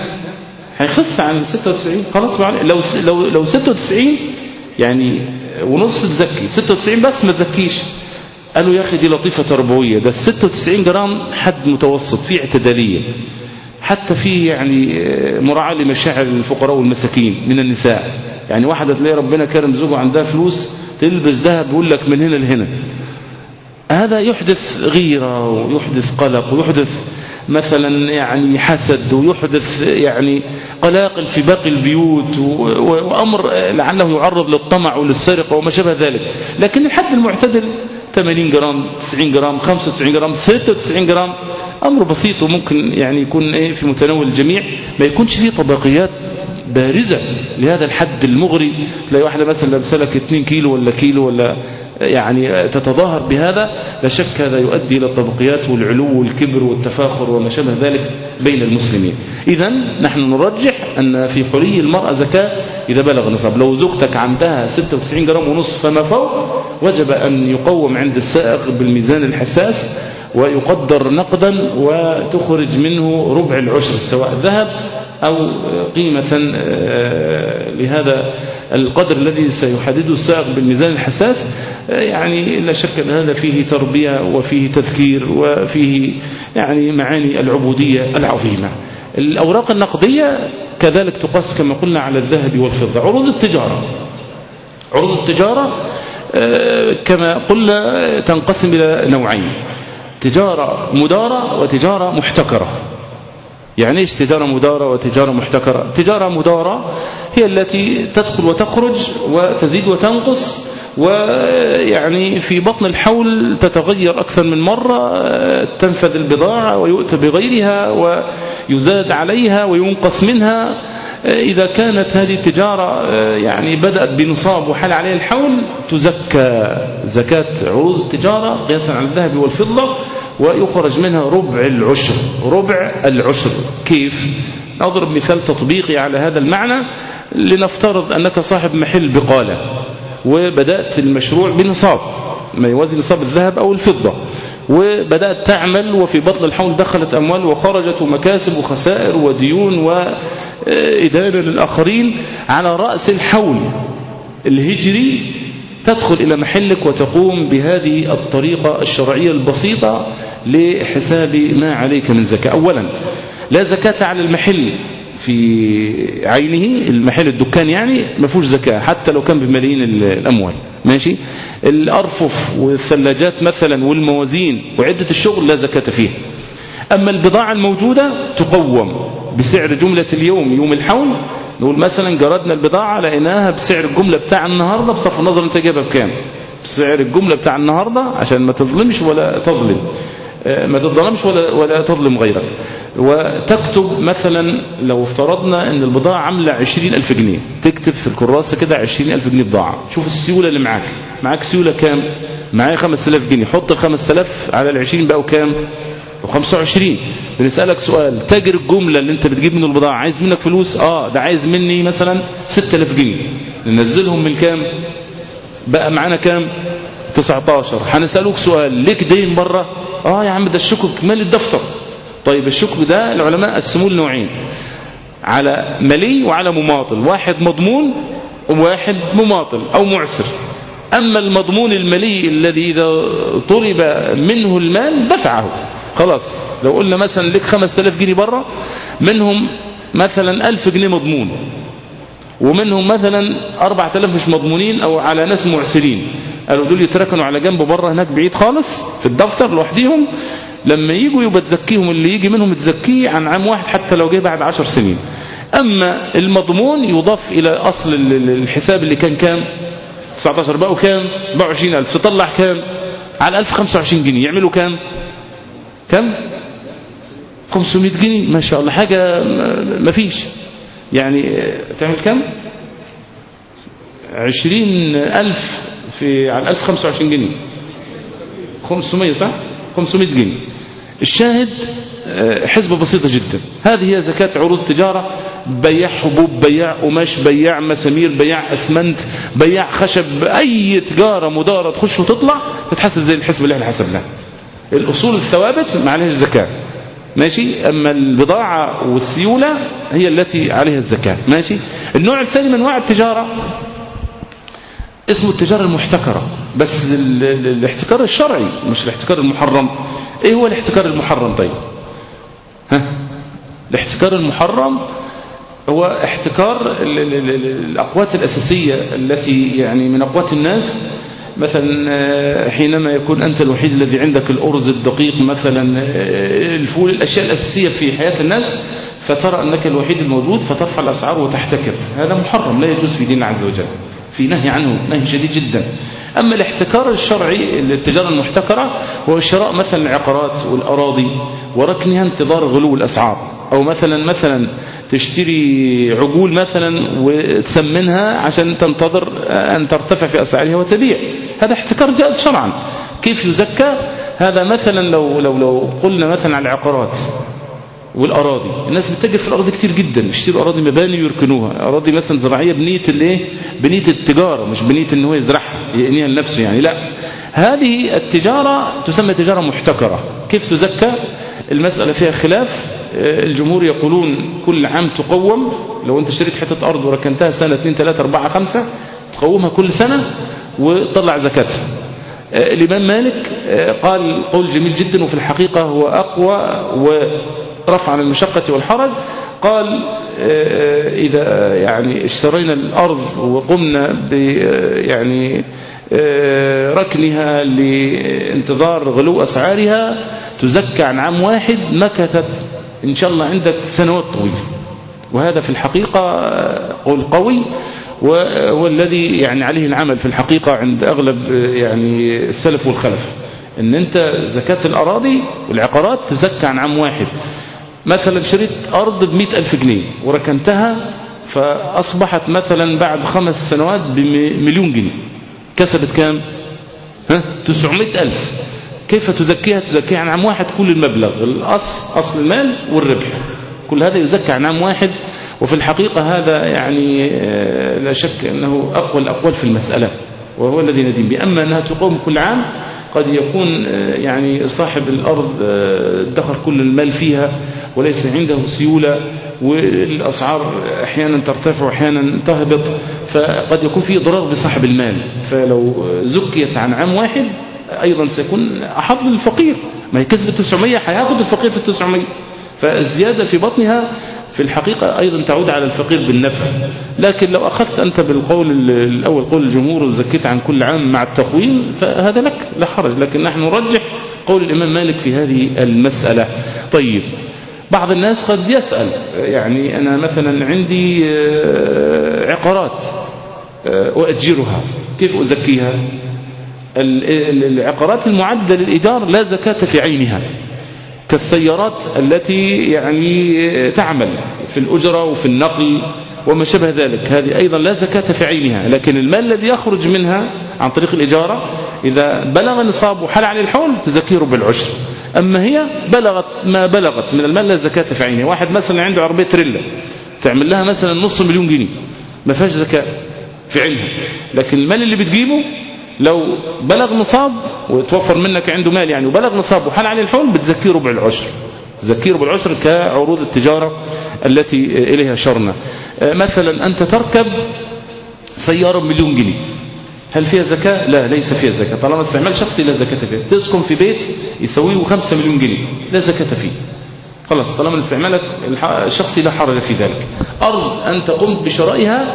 هيخص عن 96 خلاص. لو 96 يعني ونص تزكي، 96 بس ما تزكيش. قالوا يا أخي دي لطيفة تربوية، ده 96 جرام حد متوسط فيه اعتدالية، حتى في يعني مراعاة لمشاعر الفقراء والمساكين من النساء. يعني واحدة تلاقي ربنا كرم زوجها عندها فلوس تلبس ذهب يقول لك من هنا لهنا، هذا يحدث غيرة ويحدث قلق ويحدث مثلا يعني حسد ويحدث يعني قلاقل في باقي البيوت، وأمر لعله يعرض للطمع وللسرقة وما شابه ذلك. لكن الحد المعتدل 80 جرام 90 جرام 95 جرام 96 جرام أمر بسيط، وممكن يعني يكون في متناول الجميع، ما يكونش فيه طبقيات بارزة لهذا الحد المغري. تلاقي واحدة مثلا لابسه لك 2 كيلو ولا كيلو ولا يعني تتظاهر بهذا، لا شك هذا يؤدي إلى الطبقيات والعلو والكبر والتفاخر وما شابه ذلك بين المسلمين. إذن نحن نرجح أن في حلي المرأة زكاة إذا بلغ نصاب. لو زوجتك عندها 96 جرام ونصف فما فوق وجب أن يقوم عند السائق بالميزان الحساس ويقدر نقدا وتخرج منه ربع العشر، سواء ذهب أو قيمة لهذا القدر الذي سيحدده السائق بالميزان الحساس. يعني لا شك أن هذا فيه تربية وفيه تذكير وفيه يعني معاني العبودية العظيمة. الأوراق النقدية كذلك تقاس كما قلنا على الذهب والفضة. عروض التجارة كما قلنا تنقسم إلى نوعين: تجارة مدارة وتجارة محتكرة. يعني ايش تجارة مدارة وتجارة محتكرة؟ تجارة مدارة هي التي تدخل وتخرج وتزيد وتنقص، ويعني في بطن الحول تتغير أكثر من مرة، تنفذ البضاعة ويؤتى بغيرها ويزاد عليها وينقص منها. إذا كانت هذه التجارة يعني بدأت بنصاب وحال عليها الحول تزكى زكاة عروض التجارة قياسا على الذهب والفضة، ويخرج منها ربع العشر. كيف؟ نضرب مثال تطبيقي على هذا المعنى. لنفترض أنك صاحب محل بقالة وبدأت المشروع بنصاب ما يوازي نصاب الذهب أو الفضة، وبدأت تعمل وفي بطن الحول دخلت أموال وخرجت ومكاسب وخسائر وديون وإدانة للآخرين. على رأس الحول الهجري تدخل إلى محلك وتقوم بهذه الطريقة الشرعية البسيطة لحساب ما عليك من زكاة. أولا لا زكاة على المحل في عينه، المحل الدكان يعني ما فيهوش زكاة حتى لو كان بملايين الأموال، ماشي. الأرفف والثلاجات مثلا والموازين وعدة الشغل لا زكاة فيها. أما البضاعة الموجودة تقوم بسعر جملة اليوم يوم الحول. نقول مثلا جردنا البضاعة لقيناها بسعر الجملة بتاع النهاردة، بصرف النظر انت جايبها بكام، بسعر الجملة بتاع النهاردة عشان ما تظلمش ولا تظلم، ما تظلمش ولا تظلم غيرك. وتكتب مثلا لو افترضنا ان البضاعة عاملة 20,000 جنيه، تكتب في الكراسة كده 20,000 جنيه بضاعة. شوف السيولة اللي معاك سيولة كام؟ معايا 5,000 جنيه، حط 5,000 على 20 بقوا كام؟ و25. بنسألك سؤال: تاجر الجملة اللي انت بتجيب منه البضاعة عايز منك فلوس؟ ده عايز مني مثلا 6,000 جنيه، ننزلهم من كام؟ بقى معانا كام؟ 19. هنسألوك سؤال: ليك دين بره؟ يا عم ده الشكك مالي الدفتر. طيب الشكك ده العلماء قسموه لنوعين: على ملي وعلى مماطل، واحد مضمون وواحد مماطل أو معسر. أما المضمون الملي الذي إذا طلب منه المال دفعه خلاص. لو قلنا مثلا لك 5,000 جنيه بره، منهم مثلا 1,000 جنيه مضمون، ومنهم مثلا 4,000 مش مضمونين أو على ناس معسرين، قالوا دول يتركنوا على جنب بره هناك بعيد خالص في الدفتر لوحديهم، لما يجوا يبقى تزكيهم، اللي يجي منهم تزكيه عن عام واحد حتى لو جه بعد 10 سنين. أما المضمون يضاف إلى أصل الحساب اللي كان 19 بقوا كام؟ 24,000. تطلع كام؟ على 1025 جنيه يعملوا كام؟ 500 جنيه. ما شاء الله، حاجة ما فيش. يعني تعمل كام؟ 20,000 على 1025 جنيه 500، صح؟ 500 جنيه. الشاهد حسبة بسيطة جدا. هذه هي زكاة عروض التجارة: بياع حبوب، بياع قماش، بياع مسامير، بياع أسمنت، بياع خشب، أي تجارة مدارة تخش وتطلع تتحسب زي الحسبة اللي احنا حسبناها. الأصول الثوابت ما عليها الزكاة، ماشي. أما البضاعة والسيولة هي التي عليها الزكاة، ماشي. النوع الثاني من أنواع التجارة اسمه التجارة المحتكرة، بس الاحتكار الشرعي مش الاحتكار المحرم. ايه هو الاحتكار المحرم؟ طيب الاحتكار المحرم هو احتكار الأقوات الأساسية التي يعني من أقوات الناس، مثلا حينما يكون أنت الوحيد الذي عندك الأرز، الدقيق مثلا، الفول، الأشياء الأساسية في حياة الناس، فترى أنك الوحيد الموجود فترفع الأسعار وتحتكر. هذا محرم لا يجوز في دين الله عز وجل، في نهي عنه، نهي شديد جدا. أما الاحتكار الشرعي، التجارة المحتكرة، هو شراء مثلا العقارات والأراضي وركنها انتظار غلو الأسعار، أو مثلا تشتري عجول مثلا وتسمنها عشان تنتظر أن ترتفع في أسعارها وتبيع. هذا احتكار جائز شرعا. كيف يزكى هذا؟ مثلا لو قلنا مثلا على العقارات والأراضي، الناس بتتاجر في الأراضي كتير جدا، يشتروا أراضي مباني ويركنوها، أراضي مثلا زراعية بنية التجارة، مش بنية إن هو يزرعها يقنيها لنفسه يعني، لا، هذه التجارة تسمى تجارة محتكرة. كيف تزكى؟ المسألة فيها خلاف. الجمهور يقولون كل عام تقوم، لو أنت اشتريت حتة أرض وركنتها سنة 2 3 4 5 تقومها كل سنة وتطلع زكاتها. الإمام مالك قال قول جميل جدا، وفي الحقيقة هو أقوى ورفع عن المشقة والحرج. قال إذا يعني اشترينا الأرض وقمنا يعني ركنها لانتظار غلو أسعارها تزكى عن عام واحد، مكثت إن شاء الله عندك سنوات طويلة. وهذا في الحقيقة قول قوي، وهو الذي يعني عليه العمل في الحقيقة عند أغلب يعني السلف والخلف، إن أنت زكاة الأراضي والعقارات تزكى عن عام واحد. مثلا شريت أرض ب100,000 جنيه وركنتها، فأصبحت مثلا بعد 5 سنوات ب1,000,000 جنيه، كسبت كام؟ 900,000. كيف تزكيها؟ تزكيها عن عام واحد كل المبلغ، أصل المال والربح، كل هذا يزكى عن عام واحد. وفي الحقيقة هذا يعني لا شك أنه أقوى الأقوال في المسألة، وهو الذي ندين به. أما أنها تقوم كل عام، قد يكون يعني صاحب الأرض دخل كل المال فيها وليس عنده سيولة، والأسعار أحيانا ترتفع وأحيانا تهبط، فقد يكون فيه ضرر بصاحب المال. فلو زكيت عن عام واحد أيضا سيكون أحظ للفقير، ما هي كسبت 900 هياخد الفقير في 900، فالزيادة في بطنها في الحقيقة أيضا تعود على الفقير بالنفع. لكن لو أخذت أنت بالقول الأول، قول الجمهور، وزكيت عن كل عام مع التقويم، فهذا لك لا حرج، لكن نحن نرجح قول الإمام مالك في هذه المسألة. طيب، بعض الناس قد يسأل، يعني أنا مثلا عندي عقارات وأجرها، كيف أزكيها؟ العقارات المعدة للإيجار لا زكاة في عينها، كالسيارات التي يعني تعمل في الأجرة وفي النقل وما شبه ذلك، هذه أيضا لا زكاة في عينها. لكن المال الذي يخرج منها عن طريق الإجارة إذا بلغ نصاب وحل عليه الحول تزكيه بالعشر. أما هي بلغت ما بلغت من المال لا زكاة في عينها. واحد مثلا عنده عربية تريلا تعمل لها مثلا 500,000 جنيه، ما فيهاش زكاة في عينها. لكن المال اللي بتجيبه لو بلغ نصاب وتوفر منك عنده مال يعني وبلغ نصاب وحل عليه الحول، بتزكيه ربع العشر، تزكيه ربع العشر كعروض التجارة التي إليها شرنا. مثلا أنت تركب سيارة ب1,000,000 جنيه، هل فيها زكاة؟ لا، ليس فيها زكاة، طالما استعمال شخصي لا زكاة فيه. تسكن في بيت يسوي له 5,000,000 جنيه، لا زكاة فيه، خلاص طالما استعمالك الشخصي لا حرج في ذلك. أرض أنت قمت بشرائها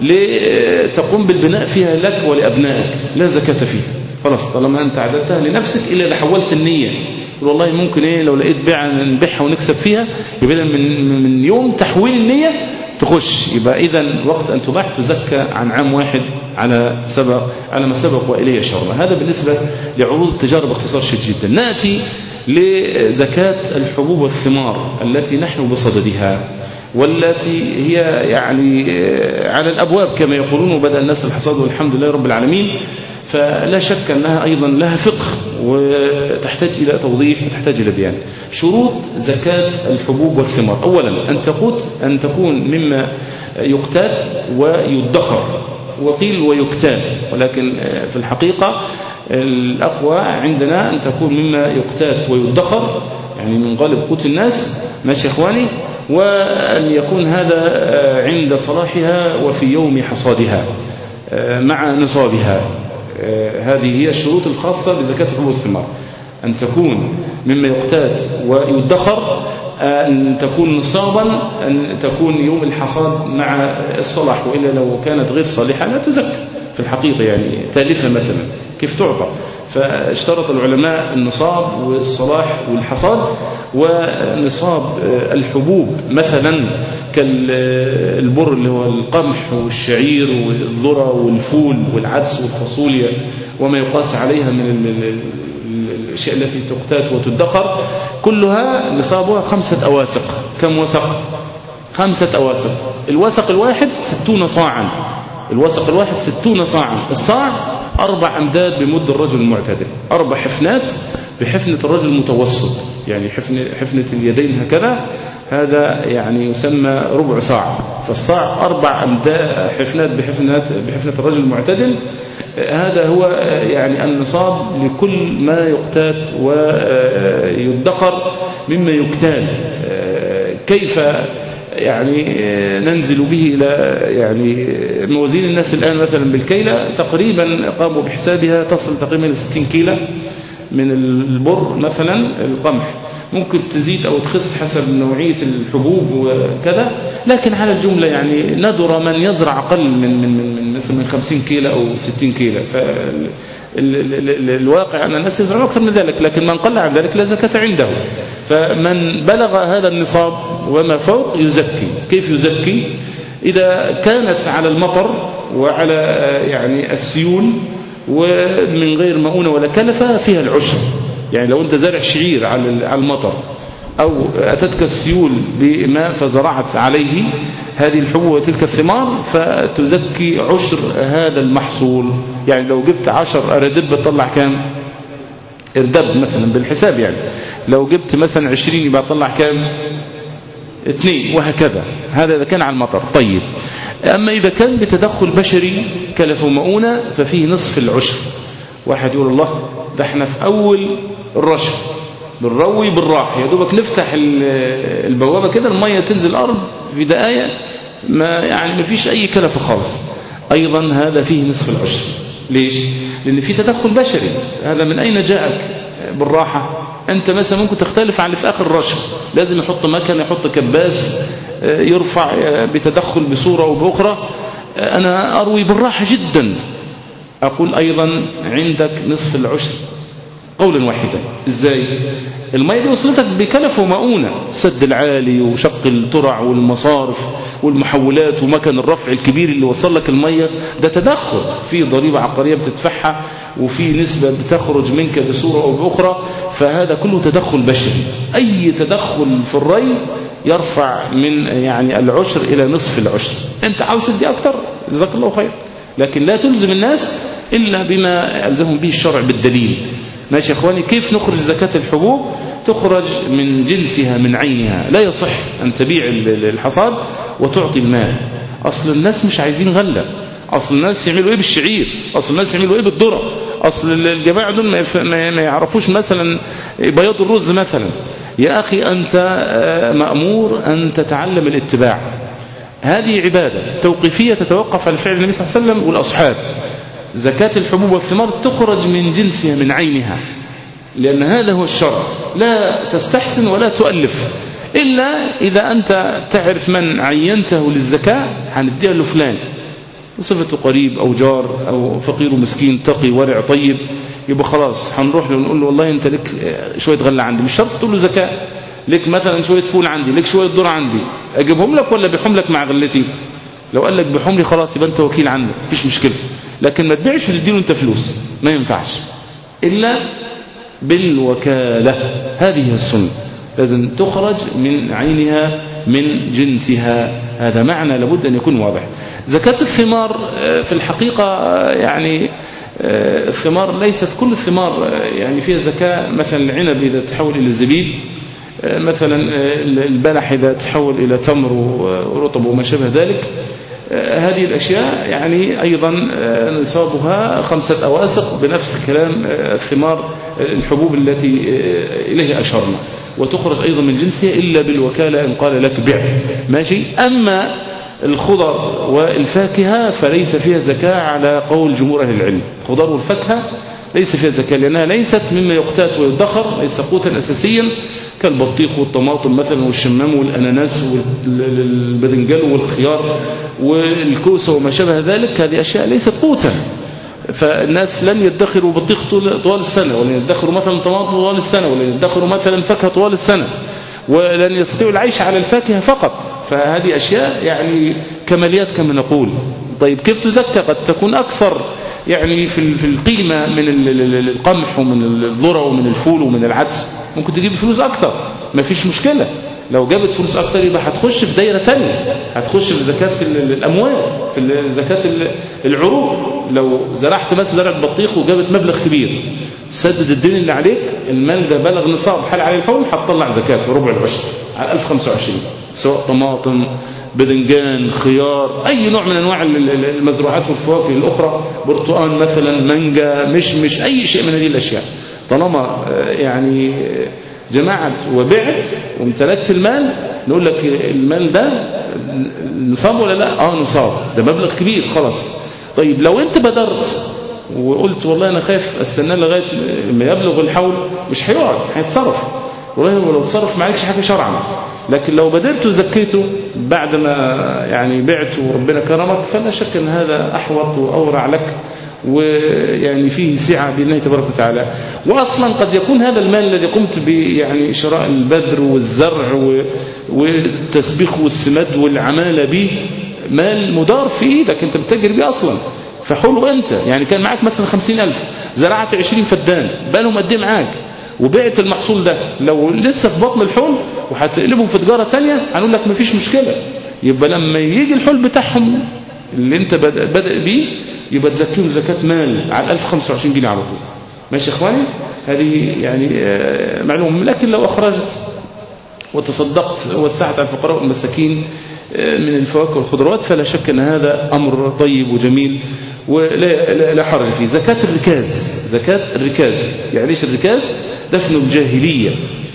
لتقوم بالبناء فيها لك ولأبنائك، لا زكاة فيها، خلاص طالما أنت عددتها لنفسك، إلا لحولت النية والله ممكن لو لقيت بيعة نبيعها ونكسب فيها، يبقى من يوم تحويل النية تخش، يبقى إذن وقت أن تباع تزكى عن عام واحد على ما سبق وإليه شرنا. هذا بالنسبة لعروض التجارة باختصار شديد جدا. نأتي لزكاة الحبوب والثمار التي نحن بصددها، والتي هي يعني على الأبواب كما يقولون، وبدأ الناس الحصاد والحمد لله رب العالمين. فلا شك أنها أيضا لها فقه وتحتاج إلى توضيح وتحتاج إلى بيان. شروط زكاة الحبوب والثمار: أولا أن تكون مما يقتات ويدخر، وقيل ويكتال، ولكن في الحقيقة الأقوى عندنا أن تكون مما يقتات ويدخر، يعني من غالب قوت الناس، ماشي يا إخواني، وأن يكون هذا عند صلاحها وفي يوم حصادها مع نصابها. هذه هي الشروط الخاصة بزكاة الحبوب والثمار: أن تكون مما يقتات ويدخر، أن تكون نصابا أن تكون يوم الحصاد مع الصلاح، وإلا لو كانت غير صالحة لا تزكى في الحقيقة، يعني تالفة مثلا كيف تعطى؟ فاشترط العلماء النصاب والصلاح والحصاد. ونصاب الحبوب مثلا كالبر اللي هو القمح والشعير والذرة والفول والعدس والفاصوليا وما يقاس عليها من الأشياء التي تقتات وتدخر، كلها نصابها 5 أواسق. كم وسق؟ 5 أواسق. الوسق الواحد 60 صاعا. الوسق الواحد 60 صاعا. الصاع 4 أمداد بمد الرجل المعتدل، 4 حفنات بحفنة الرجل المتوسط، يعني حفنة اليدين هكذا، هذا يعني يسمى ربع صاع. فالصاع 4 أمداد حفنات بحفنة الرجل المعتدل. هذا هو يعني النصاب لكل ما يقتات ويدخر مما يكتال. كيف يعني ننزل به إلى يعني موازين الناس الآن مثلا بالكيلة تقريبا قاموا بحسابها تصل تقريبا ل 60 كيلة من البر مثلا. القمح ممكن تزيد أو تخس حسب نوعية الحبوب وكذا، لكن على الجملة يعني ندر من يزرع أقل من 50 كيلة أو 60 كيلة. فالواقع أن الناس يزرعون أكثر من ذلك، لكن من قل عن ذلك لا زكاة عنده. فمن بلغ هذا النصاب وما فوق يزكي. كيف يزكي؟ إذا كانت على المطر وعلى يعني السيول ومن غير مؤونة ولا كلفة فيها العشر. يعني لو أنت زرع شعير على المطر أو أتتك السيول بماء فزرعت عليه هذه الحبوب وتلك الثمار، فتزكي عشر هذا المحصول. يعني لو جبت 10 أردب تطلع كام؟ اردب مثلا بالحساب، يعني لو جبت مثلا 20 يبقى تطلع كام؟ 2، وهكذا. هذا إذا كان على المطر. طيب، أما إذا كان بتدخل بشري كلف ومؤونة ففيه نصف العشر. واحد يقول الله ده احنا في أول الرشف بالروي بالراح، يا دوبك نفتح البوابة كده المية تنزل الأرض في دقايق، ما فيش أي كلفة خالص. أيضا هذا فيه نصف العشر. ليش؟ لأن فيه تدخل بشري. هذا من أين جاءك بالراحة؟ أنت مثلا ممكن تختلف عن اللي في آخر الرشف، لازم يحط مكنة، يحط كباس، يرفع بتدخل بصورة أو بأخرى. أنا أروي بالراحة جدا، أقول أيضا عندك نصف العشر قولا واحدا. إزاي؟ المية دي وصلتك بكلف ومؤونة، سد العالي وشق الترع والمصارف والمحولات ومكن الرفع الكبير اللي وصل لك المية، ده تدخل في ضريبة عقارية بتدفعها وفي نسبة بتخرج منك بصورة أو بأخرى. فهذا كله تدخل بشري. أي تدخل في الري يرفع من يعني العشر إلى نصف العشر. أنت عاوز تدي أكتر جزاك الله خير، لكن لا تلزم الناس إلا بما ألزمهم به الشرع بالدليل. ماشي يا إخواني؟ كيف نخرج زكاة الحبوب؟ تخرج من جنسها من عينها. لا يصح أن تبيع الحصاد وتعطي المال. أصل الناس مش عايزين غلة، أصل الناس يعملوا إيه بالشعير، أصل الناس يعملوا إيه بالذرة، أصل الجماعة دول ما يعرفوش مثلا بياض الرز مثلا. يا أخي أنت مأمور أن تتعلم الاتباع. هذه عبادة توقيفية تتوقف على فعل النبي صلى الله عليه وسلم والأصحاب. زكاة الحبوب والثمار تخرج من جنسها من عينها، لأن هذا هو الشرع. لا تستحسن ولا تؤلف، إلا إذا أنت تعرف من عينته للزكاة هنديها له فلان بصفته قريب أو جار أو فقير ومسكين تقي ورع طيب، يبقى خلاص هنروح له ونقول له والله أنت لك شوية غلة عندي، مش شرط تقول له زكاة، لك مثلا شوية فول عندي، لك شوية ذرة عندي، أجيبهم لك ولا بيحهم لك مع غلتي؟ لو قال لك بيحهم لي خلاص يبقى أنت وكيل عنه، مفيش مشكلة. لكن ما تبيعش وتديله أنت فلوس، ما ينفعش إلا بالوكالة. هذه السنة، لازم تخرج من عينها من جنسها. هذا معنى لابد أن يكون واضح. زكاة الثمار في الحقيقة يعني الثمار ليست كل الثمار يعني فيها زكاة. مثلا العنب إذا تحول إلى الزبيب، مثلا البلح إذا تحول إلى تمر ورطب وما شابه ذلك، هذه الأشياء يعني أيضا نصابها 5 أواسق بنفس كلام الثمار الحبوب التي إليه أشرنا، وتخرج أيضا من جنسها إلا بالوكالة إن قال لك بيع. ماشي. أما الخضر والفاكهة فليس فيها زكاة على قول جمهور أهل العلم. الخضر والفاكهة ليس فيها زكاة لأنها ليست مما يقتات ويدخر، ليس قوتا أساسيا كالبطيخ والطماطم مثلا والشمام والأناناس والبدنجان والخيار والكوسة وما شابه ذلك. هذه أشياء ليست قوتا، فالناس لن يدخروا بطيخ طوال السنة، ولن يدخروا مثلا طماطم طوال السنة، ولن يدخروا مثلا فاكهة طوال السنة، ولن يستطيعوا العيش على الفاكهة فقط. فهذه أشياء يعني كماليات كما نقول. طيب كيف تزكى؟ قد تكون أكثر يعني في القيمة من القمح ومن الذرة ومن الفول ومن العدس، ممكن تجيب فلوس أكثر، ما فيش مشكلة. لو جابت فلوس أكثر يبقى هتخش في دايرة تانية، هتخش في زكاة الأموال، في زكاة العروض. لو زرعت بس زرع بطيخ وجابت مبلغ كبير، سدد الدين اللي عليك، المال ده بلغ نصاب حال عليه الحول، هتطلع زكاة وربع العشر على 1025، سواء طماطم، بدنجان، خيار، أي نوع من أنواع المزروعات والفواكه الأخرى، برتقان مثلا، مانجا، مشمش، أي شيء من هذه الأشياء. طالما يعني جماعة وبعت وامتلكت المال، نقول لك المال ده نصاب ولا لا؟ نصاب، ده مبلغ كبير خلاص. طيب لو انت بدرت وقلت والله انا خايف استنى لغايه ما يبلغ الحول، مش هيقعد، هيتصرف والله، ولو تصرف ما عليكش حاجه شرعا. لكن لو بدرت وزكيته بعد ما يعني بعت وربنا كرمك، فلا شك ان هذا احوط واورع لك، ويعني فيه سعة بإذن الله تبارك وتعالى. وأصلا قد يكون هذا المال الذي قمت يعني شراء البذر والزرع والتسبيخ والسماد والعمالة به مال مدار في إيدك، أنت بتجري به أصلا، فحلو أنت. يعني كان معك مثلا 50,000، زرعت 20 فدان، بالهم قد ايه معاك، وبعت المحصول ده، لو لسه في بطن الحول وهتقلبهم في تجارة تانية، هنقول لك مفيش مشكلة. يبقى لما يجي الحول بتاعهم اللي انت بدأ بيه، يبقى تزكيهم زكاة مال على 1025 جنيه على طول. ماشي يا اخواني؟ هذه يعني معلومة. لكن لو أخرجت وتصدقت ووسعت على الفقراء والمساكين من الفواكه والخضروات، فلا شك أن هذا أمر طيب وجميل ولا حرج فيه. زكاة الركاز، زكاة الركاز يعني ايش الركاز؟ دفن الجاهلية،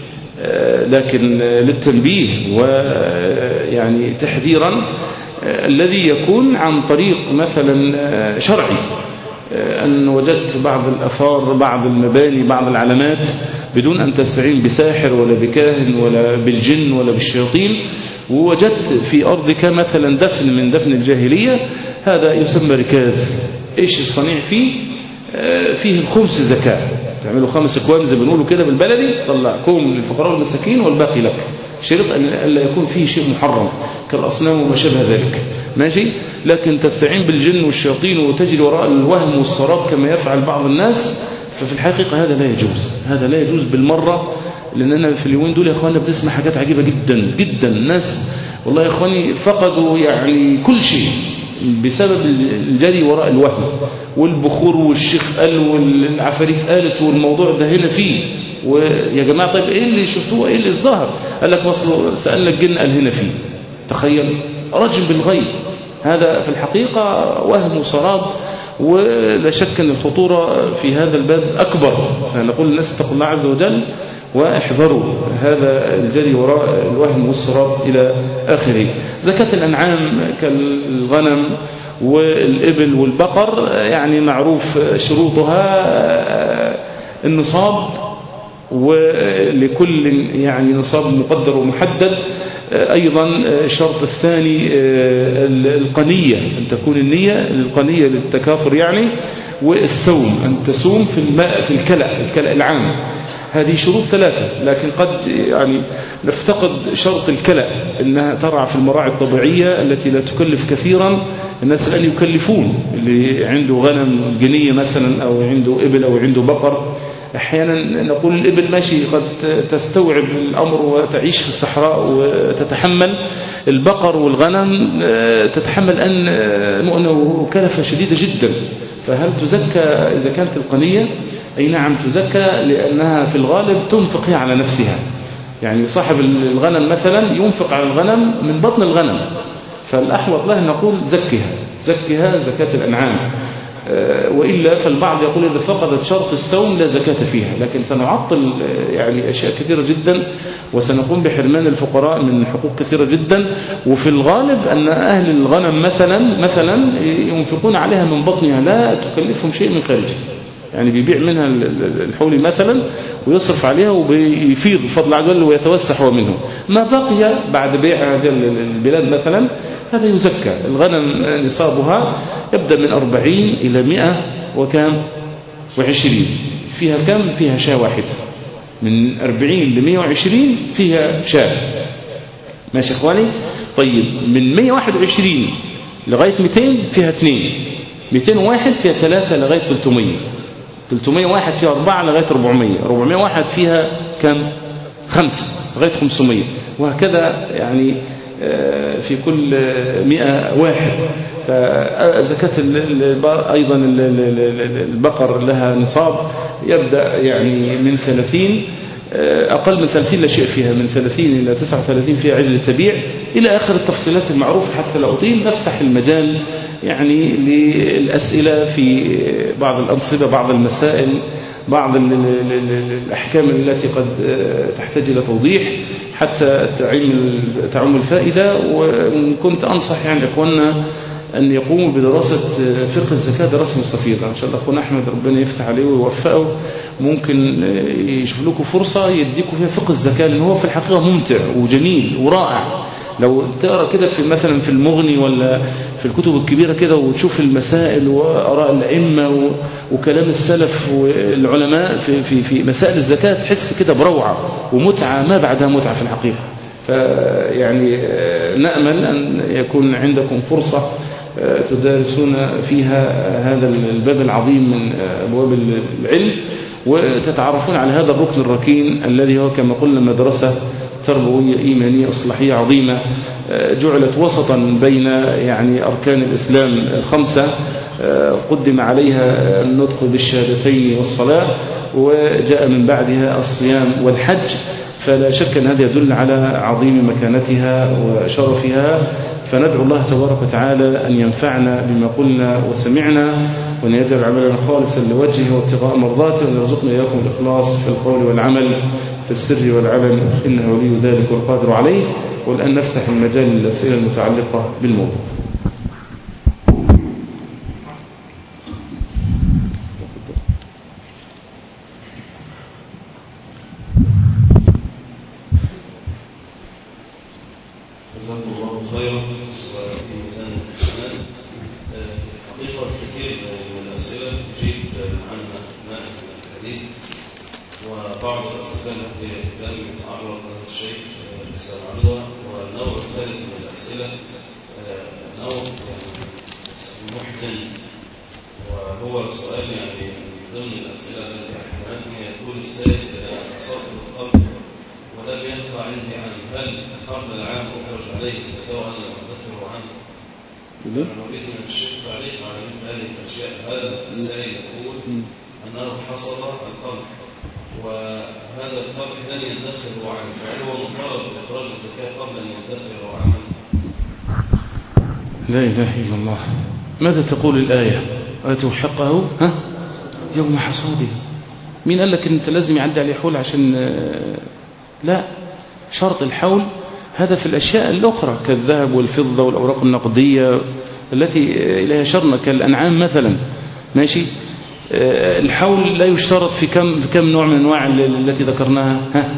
لكن للتنبيه ويعني تحذيرا الذي يكون عن طريق مثلا شرعي، أن وجدت بعض الأثار، بعض المباني، بعض العلامات بدون أن تستعين بساحر ولا بكاهن ولا بالجن ولا بالشياطين، ووجدت في أرضك مثلا دفن من دفن الجاهلية، هذا يسمى ركاز. إيش الصنيع فيه؟ فيه الخمس زكاة، تعملوا 5 أكوام زي بنقولوا كده بالبلدي، طلع كوم للفقراء والمساكين والباقي لك. شرط أن لا يكون فيه شيء محرم كالأصنام وما شابه ذلك، ماشي؟ لكن تستعين بالجن والشياطين وتجري وراء الوهم والسراب كما يفعل بعض الناس، ففي الحقيقة هذا لا يجوز، هذا لا يجوز بالمرة. لأننا في اليومين دول يا أخواننا بنسمع حاجات عجيبة جدا جدا. الناس والله يا أخواني فقدوا يعني كل شيء بسبب الجري وراء الوهم والبخور والشيخ قال والعفاريت قالت والموضوع ده هنا فيه. ويا جماعة طيب ايه اللي شفتوه، ايه اللي الظاهر؟ قال لك وصلوا سألنا الجن قال هنا فيه. تخيل، رجم بالغيب. هذا في الحقيقة وهم وسراب، ولا شك أن الخطورة في هذا الباب أكبر. فنقول للناس اتقوا الله عز وجل واحذروا هذا الجري وراء الوهم والسراب إلى آخره. زكاة الأنعام كالغنم والإبل والبقر يعني معروف شروطها النصاب، ولكل يعني نصاب مقدر ومحدد. أيضا الشرط الثاني القنية، أن تكون النية القنية للتكاثر يعني، والصوم، أن تصوم في الماء في الكلأ العام. هذه شروط 3، لكن قد يعني نفتقد شرط الكلأ، أنها ترعى في المراعي الطبيعية التي لا تكلف كثيرا. الناس الآن يكلفون، اللي عنده غنم جنية مثلا أو عنده إبل أو عنده بقر. أحيانا نقول الإبل ماشي قد تستوعب الأمر وتعيش في الصحراء وتتحمل، البقر والغنم تتحمل أن مؤنة وكلفة شديدة جدا. فهل تزكى إذا كانت القنية؟ أي نعم تزكى، لأنها في الغالب تنفق على نفسها. يعني صاحب الغنم مثلا ينفق على الغنم من بطن الغنم، فالأحوط له نقول زكها زكاة الأنعام. وإلا فالبعض يقول إذا فقدت شرط الصوم لا زكاة فيها، لكن سنعطل يعني أشياء كثيرة جدا، وسنقوم بحرمان الفقراء من حقوق كثيرة جدا. وفي الغالب أن أهل الغنم مثلا ينفقون عليها من بطنها، لا تكلفهم شيء من خارجها، يعني بيبيع منها الحول مثلا ويصرف عليها وبيفيض بفضل عجل ويتوسع هو منه. ما بقي بعد بيع هذه البلاد مثلا هذا يزكى. الغنم نصابها يبدأ من 40 إلى 120. فيها كم؟ فيها شاة واحدة. من 40 ل 120 فيها شاة. ماشي إخواني؟ طيب من 121 لغاية 200 فيها 2، 201 فيها 3 لغاية 300، 301 فيها 4 لغاية 400، 401 فيها كم؟ 5 لغاية 500، وهكذا يعني في كل 100 واحد. فزكاة أيضا البقر لها نصاب يبدأ يعني من 30، أقل من 30 لا شيء فيها، من 30 إلى 39 فيها عجل تبيع، إلى آخر التفصيلات المعروفة. حتى لا أطيل نفتح المجال يعني للأسئلة في بعض الأنصبة، بعض المسائل، بعض الأحكام التي قد تحتاج إلى توضيح حتى تعم الفائدة. وكنت أنصح يعني إخواننا أن يقوموا بدراسة فقه الزكاة دراسة مستفيضة إن شاء الله. أخونا أحمد ربنا يفتح عليه ويوفقه، ممكن يشوف لكم فرصة يديكم فيها فقه الزكاة، لأن هو في الحقيقة ممتع وجميل ورائع. لو تقرأ كده في مثلا في المغني ولا في الكتب الكبيرة كده وتشوف المسائل وآراء الأئمة وكلام السلف والعلماء في مسائل الزكاة، تحس كده بروعة ومتعة ما بعدها متعة في الحقيقة. فيعني نأمل أن يكون عندكم فرصة تدارسون فيها هذا الباب العظيم من أبواب العلم، وتتعرفون على هذا الركن الركين الذي هو كما قلنا مدرسة تربوية إيمانية إصلاحية عظيمة، جعلت وسطا بين يعني أركان الإسلام الخمسة، قدم عليها النطق بالشهادتين والصلاة، وجاء من بعدها الصيام والحج. فلا شك أن هذا يدل على عظيم مكانتها وشرفها. فندعو الله تبارك وتعالى أن ينفعنا بما قلنا وسمعنا، وأن يجعل عملنا خالصا لوجهه وابتغاء مرضاته، وأن يرزقنا إياكم الإخلاص في القول والعمل في السر والعلن، إنه ولي ذلك والقادر عليه. والآن نفتح المجال للأسئلة المتعلقة بالموضوع. جزاكم الله خيرا. وفي ميزان الحسنات في الحقيقة كثير من الأسئلة تجيب عنها أثناء الحديث، وبعض الأسئلة التي لم يتعرض لها الشيخ سنعرضها. والنوع الثالث من الأسئلة نوع محزن، وهو سؤال يعني ضمن الأسئلة التي أحزنتني. يقول السائل: إذا أصبت القلب ولم يقطع عندي عنه، هل قبل العام أخرج عليه الزكاة وأنا أدخر عنه؟ أنا أريد من الشيخ تعليق على مثل هذه الأشياء. هذا السائل يقول أنه حصل القمح، وهذا القمح لن يدخر عنه، فهل هو مطالب بإخراج الزكاة قبل أن يدخر عنه؟ لا إله إلا الله. ماذا تقول الآية؟ آتوا حقه يوم حصاده. مين قال لك أنت لازم يعدي عليه حول عشان لا؟ شرط الحول هذا في الأشياء الأخرى كالذهب والفضة والأوراق النقدية التي إليها شرنا كالأنعام مثلا. ماشي. الحول لا يشترط في كم نوع من أنواع التي ذكرناها.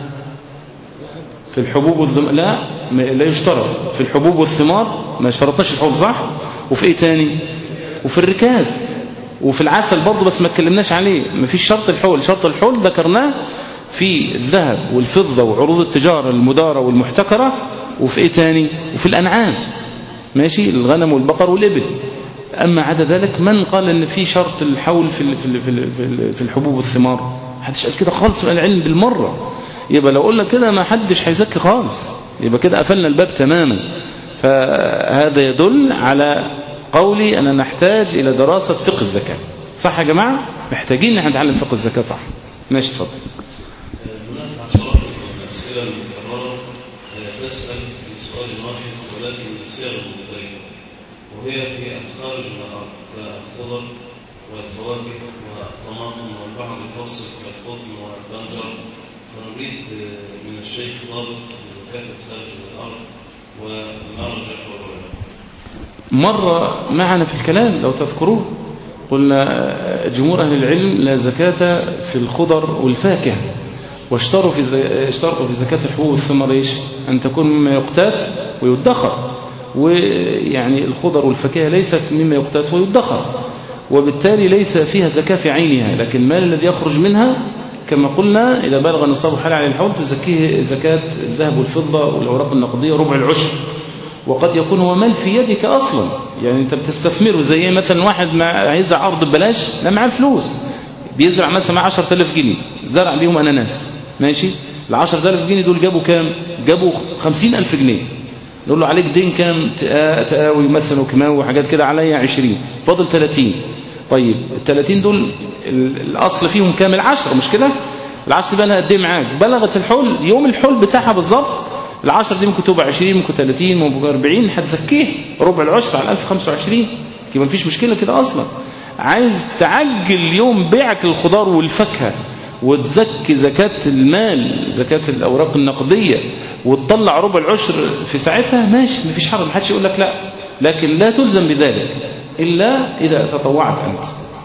في الحبوب لا يشترط في الحبوب والثمار، ما اشترطناش الحول صح؟ وفي ايه تاني؟ وفي الركاز وفي العسل برضه، بس ما اتكلمناش عليه. ما فيش شرط الحول. شرط الحول ذكرناه في الذهب والفضة وعروض التجارة المدارة والمحتكرة، وفي ايه تاني؟ وفي الأنعام. ماشي. الغنم والبقر والإبل. أما عدا ذلك من قال ان في شرط الحول في الحبوب والثمار؟ محدش قال كده خالص في العلم بالمرة. يبقى لو قلنا كده ما حدش هيزكي خالص، يبقى كده قفلنا الباب تماما. فهذا يدل على قولي أننا نحتاج إلى دراسة فقه الزكاة. صح يا جماعة؟ محتاجين نحن نتعلم فقه الزكاة. صح. ماشي. تفضل. هناك عشرات من الأسئلة المكررة تسأل في سؤال واحد ولكن بصيغة مختلفة، وهي في الخارج من الأرض كالخضر والفواكه والطماطم والبعض الفصل والقطن والبنجر، فنريد من الشيخ ضابط زكاة الخارج من الأرض وما رجح مرة معنا في الكلام لو تذكروه قلنا جمهور أهل العلم لا زكاة في الخضر والفاكهة، واشتروا في زكاة الحبوب والثمر إيش؟ أن تكون مما يقتات ويدخر، ويعني الخضر والفاكهة ليست مما يقتات ويدخر، وبالتالي ليس فيها زكاة في عينها، لكن المال الذي يخرج منها كما قلنا إذا بلغ نصاب حال على الحول تزكيه زكاة الذهب والفضة والأوراق النقدية ربع العشر. وقد يكون هو مال في يدك أصلا، يعني أنت بتستثمره، زي مثلا واحد ما هيزرع أرض ببلاش، لا معاه فلوس، بيزرع مثلا 10,000 جنيه زرع بيهم أناناس، ماشي، ال10,000 جنيه دول جابوا كام؟ جابوا 50,000 جنيه. نقول له عليك دين كام؟ تقاوي مثلا وكماوي وحاجات كده، عليا 20، فاضل 30. طيب ال30 دول الأصل فيهم كام؟ 10، مش كده؟ ال10 بقى لها قد ايه معاك؟ بلغت الحول، يوم الحول بتاعها بالظبط ال10 دي ممكن تبقى 20، ممكن 30، ممكن 40، هتزكيه ربع العشر على 1025، كده مفيش مشكلة كده أصلا. عايز تعجل يوم بيعك للخضار والفاكهة وتزكي زكاة المال، زكاة الأوراق النقدية، وتطلع ربع العشر في ساعتها، ماشي، مفيش حرج، محدش يقول لك لا، لكن لا تلزم بذلك إلا إذا تطوعت أنت.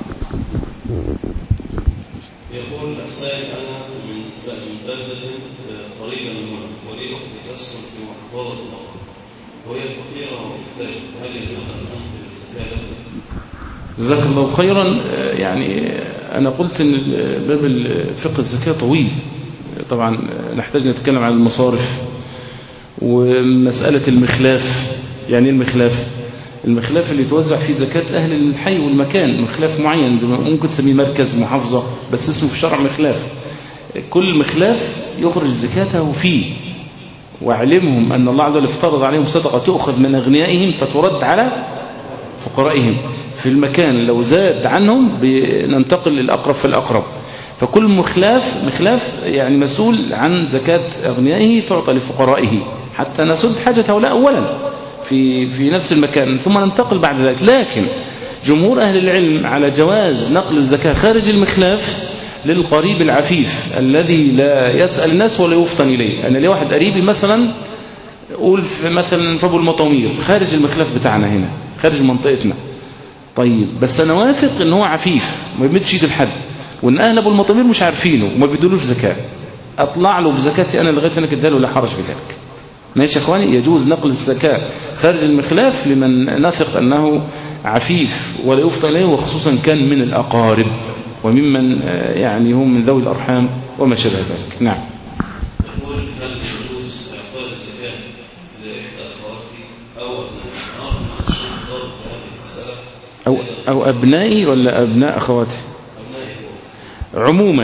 يقول السائل: أنا من بلدة قريبة من هنا، ولي أختي تسكن في محافظة أخرى وهي فقيرة ومحتاجة، هل يجوز أن أنقل الزكاة؟ جزاك الله خيرا. يعني أنا قلت أن باب الفقه الزكاة طويل، طبعا نحتاج نتكلم عن المصارف ومسألة المخلاف. يعني المخلاف اللي توزع فيه زكاة أهل الحي والمكان، مخلاف معين ممكن تسميه مركز، محافظة، بس اسمه في الشرع مخلاف. كل مخلاف يخرج زكاته فيه، واعلمهم أن الله عز وجل افترض عليهم صدقة تؤخذ من أغنيائهم فترد على فقرائهم في المكان، لو زاد عنهم بننتقل للأقرب فالأقرب. فكل مخلاف يعني مسؤول عن زكاة أغنيائه تعطى لفقرائه حتى نسد حاجة هؤلاء أولا في نفس المكان، ثم ننتقل بعد ذلك. لكن جمهور أهل العلم على جواز نقل الزكاة خارج المخلاف للقريب العفيف الذي لا يسأل الناس ولا يفطن إليه. أنا لي واحد قريبي مثلا، قول مثلا في أبو المطامير، خارج المخلاف بتاعنا هنا، خارج منطقتنا، طيب بس أنا واثق إن هو عفيف ما يمدش يد الحد، وإن أهل أبو المطامير مش عارفينه وما بيدولوش زكاة، أطلع له بزكاتي أنا لغاية أنا كده له، لا حرج في ذلك. ماشي يا أخواني، يجوز نقل الزكاة خارج المخلاف لمن نثق أنه عفيف ولا يفطن إليه، وخصوصا كان من الأقارب وممن يعني هم من ذوي الأرحام وما شابه ذلك. نعم. يقول: هل يجوز إعطاء الزكاة لإحدى أخواتي أو أبنائي؟ مع الشيخ ضابط هذه المسألة، أو أبنائي ولا أبناء أخواتي؟ أبنائي. عموما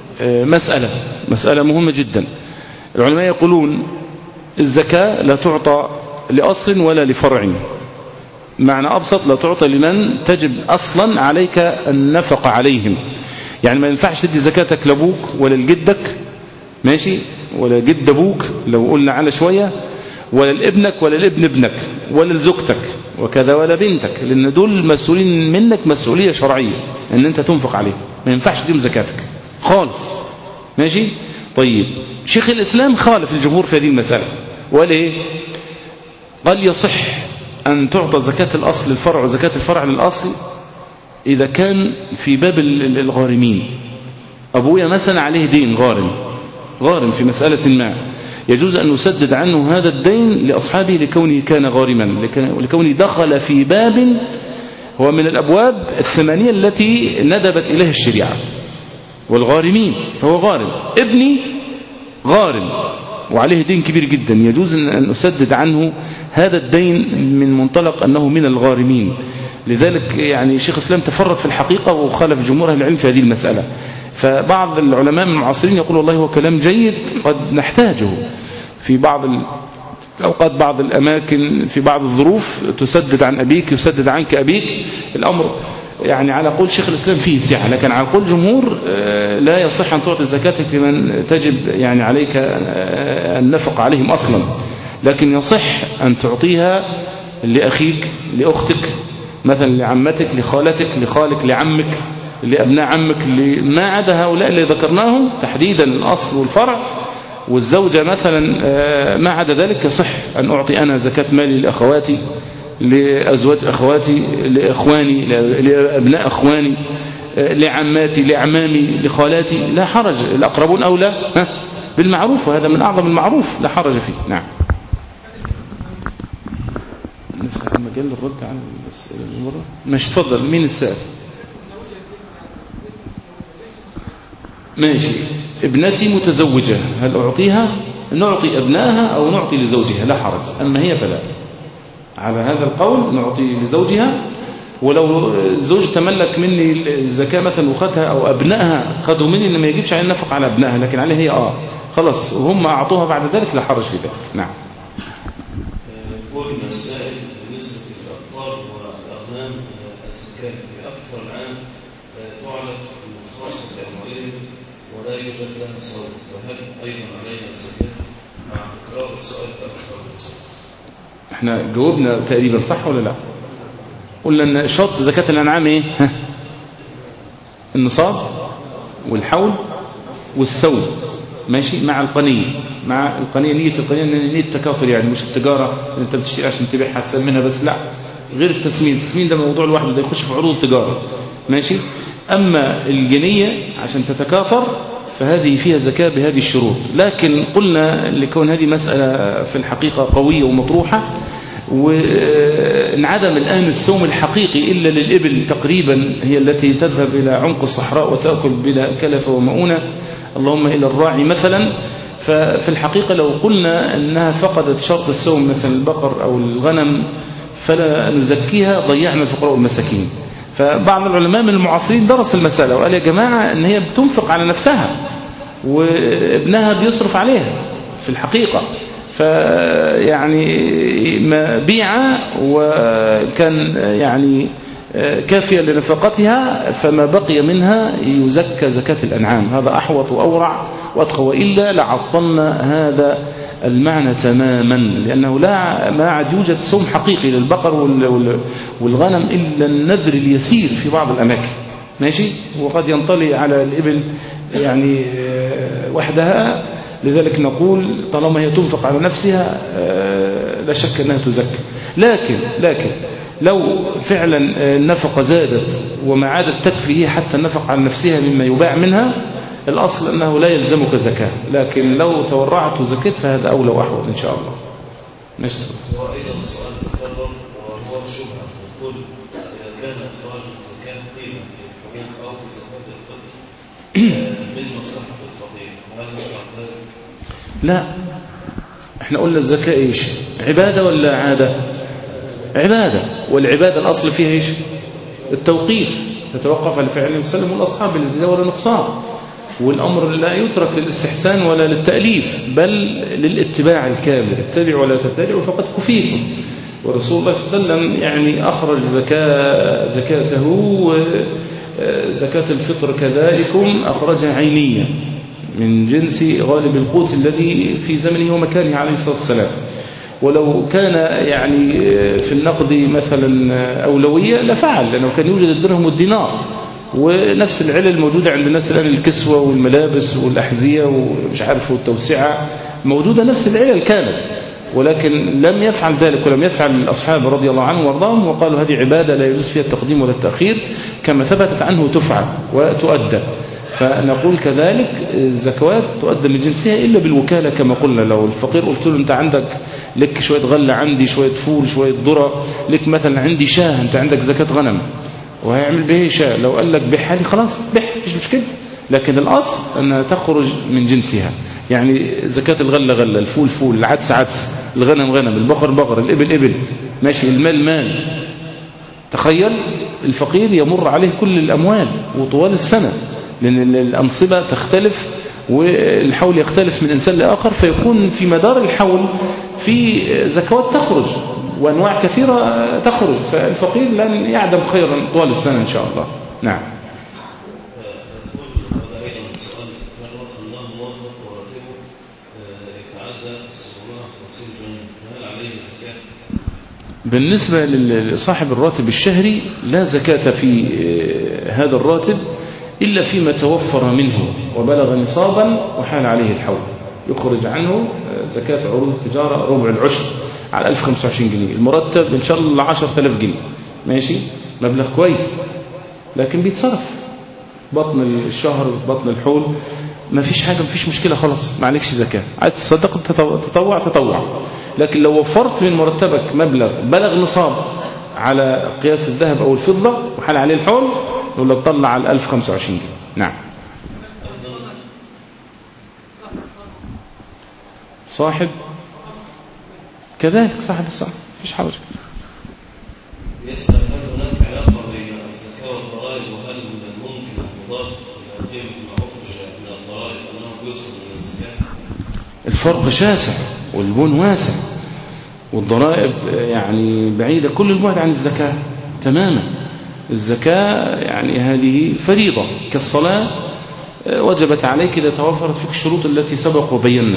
مسألة مهمة جدا. العلماء يقولون الزكاة لا تعطى لأصل ولا لفرع، معنى أبسط لا تعطى لمن تجب أصلا عليك النفقة عليهم. يعني ما ينفعش تدي زكاتك لأبوك ولا لجدك، ماشي، ولا جد أبوك لو قلنا على شوية، ولا لابنك ولا لابن ابنك ولا لزوجتك وكذا ولا بنتك، لأن دول مسؤولين منك مسؤولية شرعية أن أنت تنفق عليهم، ما ينفعش تديهم زكاتك خالص، ماشي. طيب شيخ الإسلام خالف الجمهور في هذه المسألة، وقال إيه؟ قال يصح أن تعطى زكاة الأصل للفرع وزكاة الفرع للأصل إذا كان في باب الغارمين. أبويا مثلا عليه دين غارم في مسألة ما، يجوز أن نسدد عنه هذا الدين لأصحابه لكونه كان غارما، ولكونه دخل في باب هو من الأبواب 8 التي ندبت إليها الشريعة، والغارمين، فهو غارم. ابني غارم وعليه دين كبير جدا، يجوز أن أسدد عنه هذا الدين من منطلق أنه من الغارمين. لذلك يعني شيخ الإسلام تفرد في الحقيقة وخالف جمهور العلم في هذه المسألة. فبعض العلماء من المعاصرين يقول والله هو كلام جيد قد نحتاجه في بعض الأوقات، بعض الأماكن، في بعض الظروف تسدد عن أبيك يسدد عنك أبيك. الأمر يعني على قول شيخ الإسلام فيه سعة، لكن على قول جمهور لا يصح أن تعطي زكاتك لمن تجب يعني عليك النفق عليهم أصلا، لكن يصح أن تعطيها لأخيك، لأختك، مثلا لعمتك، لخالتك، لخالك، لعمك، لأبناء عمك، ما عدا هؤلاء اللي ذكرناهم تحديدا الأصل والفرع والزوجة مثلا، ما عدا ذلك يصح أن أعطي أنا زكاة مالي لأخواتي، لأزواج أخواتي، لإخواني، لأبناء أخواني، لعماتي، لأعمامي، لخالاتي، لا حرج. الأقربون أولى بالمعروف، وهذا من أعظم المعروف لا حرج فيه. نعم. نفتح المجال للرد على الأسئلة المرة. ماشي، تفضل. مين السائل؟ ماشي. ابنتي متزوجة، هل أعطيها؟ نعطي أبنائها أو نعطي لزوجها لا حرج، أما هي فلا. على هذا القول نعطي لزوجها، ولو الزوج تملك مني الزكاة مثلا وخدها أو أبنائها خدوا مني، إن ما يجيبش عليه النفق على أبنائها، لكن عليه هي خلاص وهم أعطوها بعد ذلك لا حرج في ذلك. نعم. قلنا السائل بالنسبة للأبطال والأغنام الزكاة في أكثر العام تعرف خاصة بأموالهم ولا يوجد لها صوت، فهل أيضا عليها الزكاة مع تكرار السؤال في أكثر من صوت؟ احنا جاوبنا تقريبا صح ولا لا؟ قلنا ان شرط زكاة الأنعام ايه؟ النصاب والحول والسوم، ماشي، مع القنية. مع القنية، نية القنية نية التكاثر، يعني مش التجارة اللي انت بتشتري عشان تبيعها تسمنها بس، لا، غير التسمين. التسمين ده موضوع لوحده، ده يخش في عروض التجارة، ماشي. أما الجنية عشان تتكاثر فهذه فيها زكاة بهذه الشروط. لكن قلنا لكون هذه مسألة في الحقيقة قوية ومطروحة، وانعدم الآن السوم الحقيقي إلا للإبل تقريبا، هي التي تذهب إلى عمق الصحراء وتأكل بلا كلفة ومؤونة، اللهم إلى الراعي مثلا. ففي الحقيقة لو قلنا أنها فقدت شرط السوم مثلا البقر أو الغنم فلا نزكيها، ضيعنا الفقراء والمساكين. فبعض العلماء من المعاصرين درس المسألة وقال يا جماعة أن هي بتنفق على نفسها وابنها بيصرف عليها في الحقيقة، فيعني ما بيع وكان يعني كافيا لنفقتها، فما بقي منها يزكى زكاة الأنعام. هذا أحوط وأورع وأتقى، وإلا لعطلنا هذا المعنى تماما، لأنه ما عاد يوجد سوم حقيقي للبقر والغنم إلا النذر اليسير في بعض الأماكن، ماشي، وقد ينطلي على الإبل يعني وحدها. لذلك نقول طالما هي تنفق على نفسها لا شك أنها تزكى. لكن لو فعلا النفقة زادت وما عادت تكفي هي حتى النفق على نفسها مما يباع منها، الأصل أنه لا يلزمك زكاة، لكن لو تورعت وزكيت فهذا أولى وأحوط إن شاء الله. نشتغل. وأيضا سؤال تكرر وهو شبهة، نقول إذا كان إخراج الزكاة قيمة في الحبوب أو في زكاة الفطر من مصلحة الفقير، فهل يقع ذلك؟ لا، احنا قلنا الزكاة ايش؟ عبادة ولا عادة؟ عبادة، والعبادة الأصل فيها ايش؟ التوقيف، تتوقف على فعل النبي صلى الله عليه وسلم والأصحاب للزيادة ولا نقصان، والأمر لا يترك للاستحسان ولا للتأليف بل للاتباع الكامل. اتبعوا ولا تتبعوا فقد كفيتم. ورسول الله صلى الله عليه وسلم يعني أخرج زكاته، وزكاة الفطر كذلكم أخرجها عينية من جنس غالب القوت الذي في زمنه ومكانه عليه الصلاة والسلام. ولو كان يعني في النقد مثلا أولوية لفعل، لأنه كان يوجد الدرهم والدينار، ونفس العلل الموجودة عند الناس الآن، الكسوة والملابس والأحذية ومش عارف والتوسعة موجودة، نفس العلل كانت، ولكن لم يفعل ذلك ولم يفعل الأصحاب رضي الله عنهم وارضاهم، وقالوا هذه عبادة لا يجوز فيها التقديم ولا التأخير، كما ثبتت عنه تفعل وتؤدى. فنقول كذلك الزكوات تؤدى من جنسها إلا بالوكالة كما قلنا. لو الفقير قلت له أنت عندك لك شوية غلة، عندي شوية فول، شوية ذرة، لك مثلا عندي شاه، أنت عندك زكاة غنم وهيعمل به شاه، لو قال لك بح لي خلاص بح، مش مشكلة، لكن الأصل أنها تخرج من جنسها. يعني زكاة الغلة غلة، الفول فول، العدس عدس، الغنم غنم، البقر بقر، الإبل إبل، ماشي، المال مال. تخيل الفقير يمر عليه كل الأموال وطوال السنة، لأن الأنصبة تختلف والحول يختلف من إنسان لآخر، فيكون في مدار الحول في زكوات تخرج وأنواع كثيرة تخرج، فالفقير لن يعدم خيرا طوال السنة إن شاء الله. نعم. بالنسبة لصاحب الراتب الشهري لا زكاة في هذا الراتب إلا فيما توفر منه وبلغ نصابا وحال عليه الحول، يخرج عنه زكاة عروض التجارة ربع العشر على 1025 جنيه. المرتب إن شاء الله 10,000 جنيه ماشي، مبلغ كويس، لكن بيتصرف بطن الشهر بطن الحول، ما فيش حاجة، ما فيش مشكلة، خلاص ما عليكش زكاة. عايز تصدق تطوع، لكن لو وفرت من مرتبك مبلغ بلغ نصاب على قياس الذهب أو الفضة وحال عليه الحول، يقول لك طلع على 1025 جنيه. نعم. صاحب كذلك صاحب الصاحب مفيش حرج. يسأل هل هناك علاقة بين الزكاة والضرائب، وهل ممكن أن يضاف إلى قيمة ما أخرج من الضرائب أنه جزء من الزكاة؟ الفرق شاسع والبون واسع، والضرائب يعني بعيدة كل البعد عن الزكاة تماما. الزكاة يعني هذه فريضة كالصلاة وجبت عليك إذا توفرت فيك الشروط التي سبق وبينا.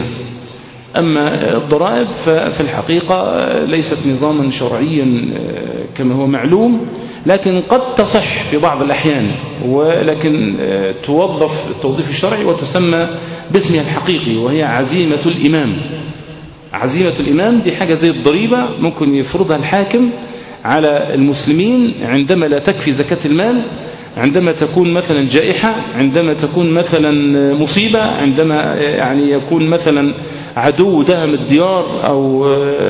أما الضرائب ففي الحقيقة ليست نظاما شرعيا كما هو معلوم، لكن قد تصح في بعض الأحيان، ولكن توظف التوظيف الشرعي وتسمى باسمها الحقيقي، وهي عزيمة الإمام. عزيمة الإمام دي حاجة زي الضريبة ممكن يفرضها الحاكم على المسلمين عندما لا تكفي زكاة المال، عندما تكون مثلا جائحة، عندما تكون مثلا مصيبة، عندما يعني يكون مثلا عدو دهم الديار، أو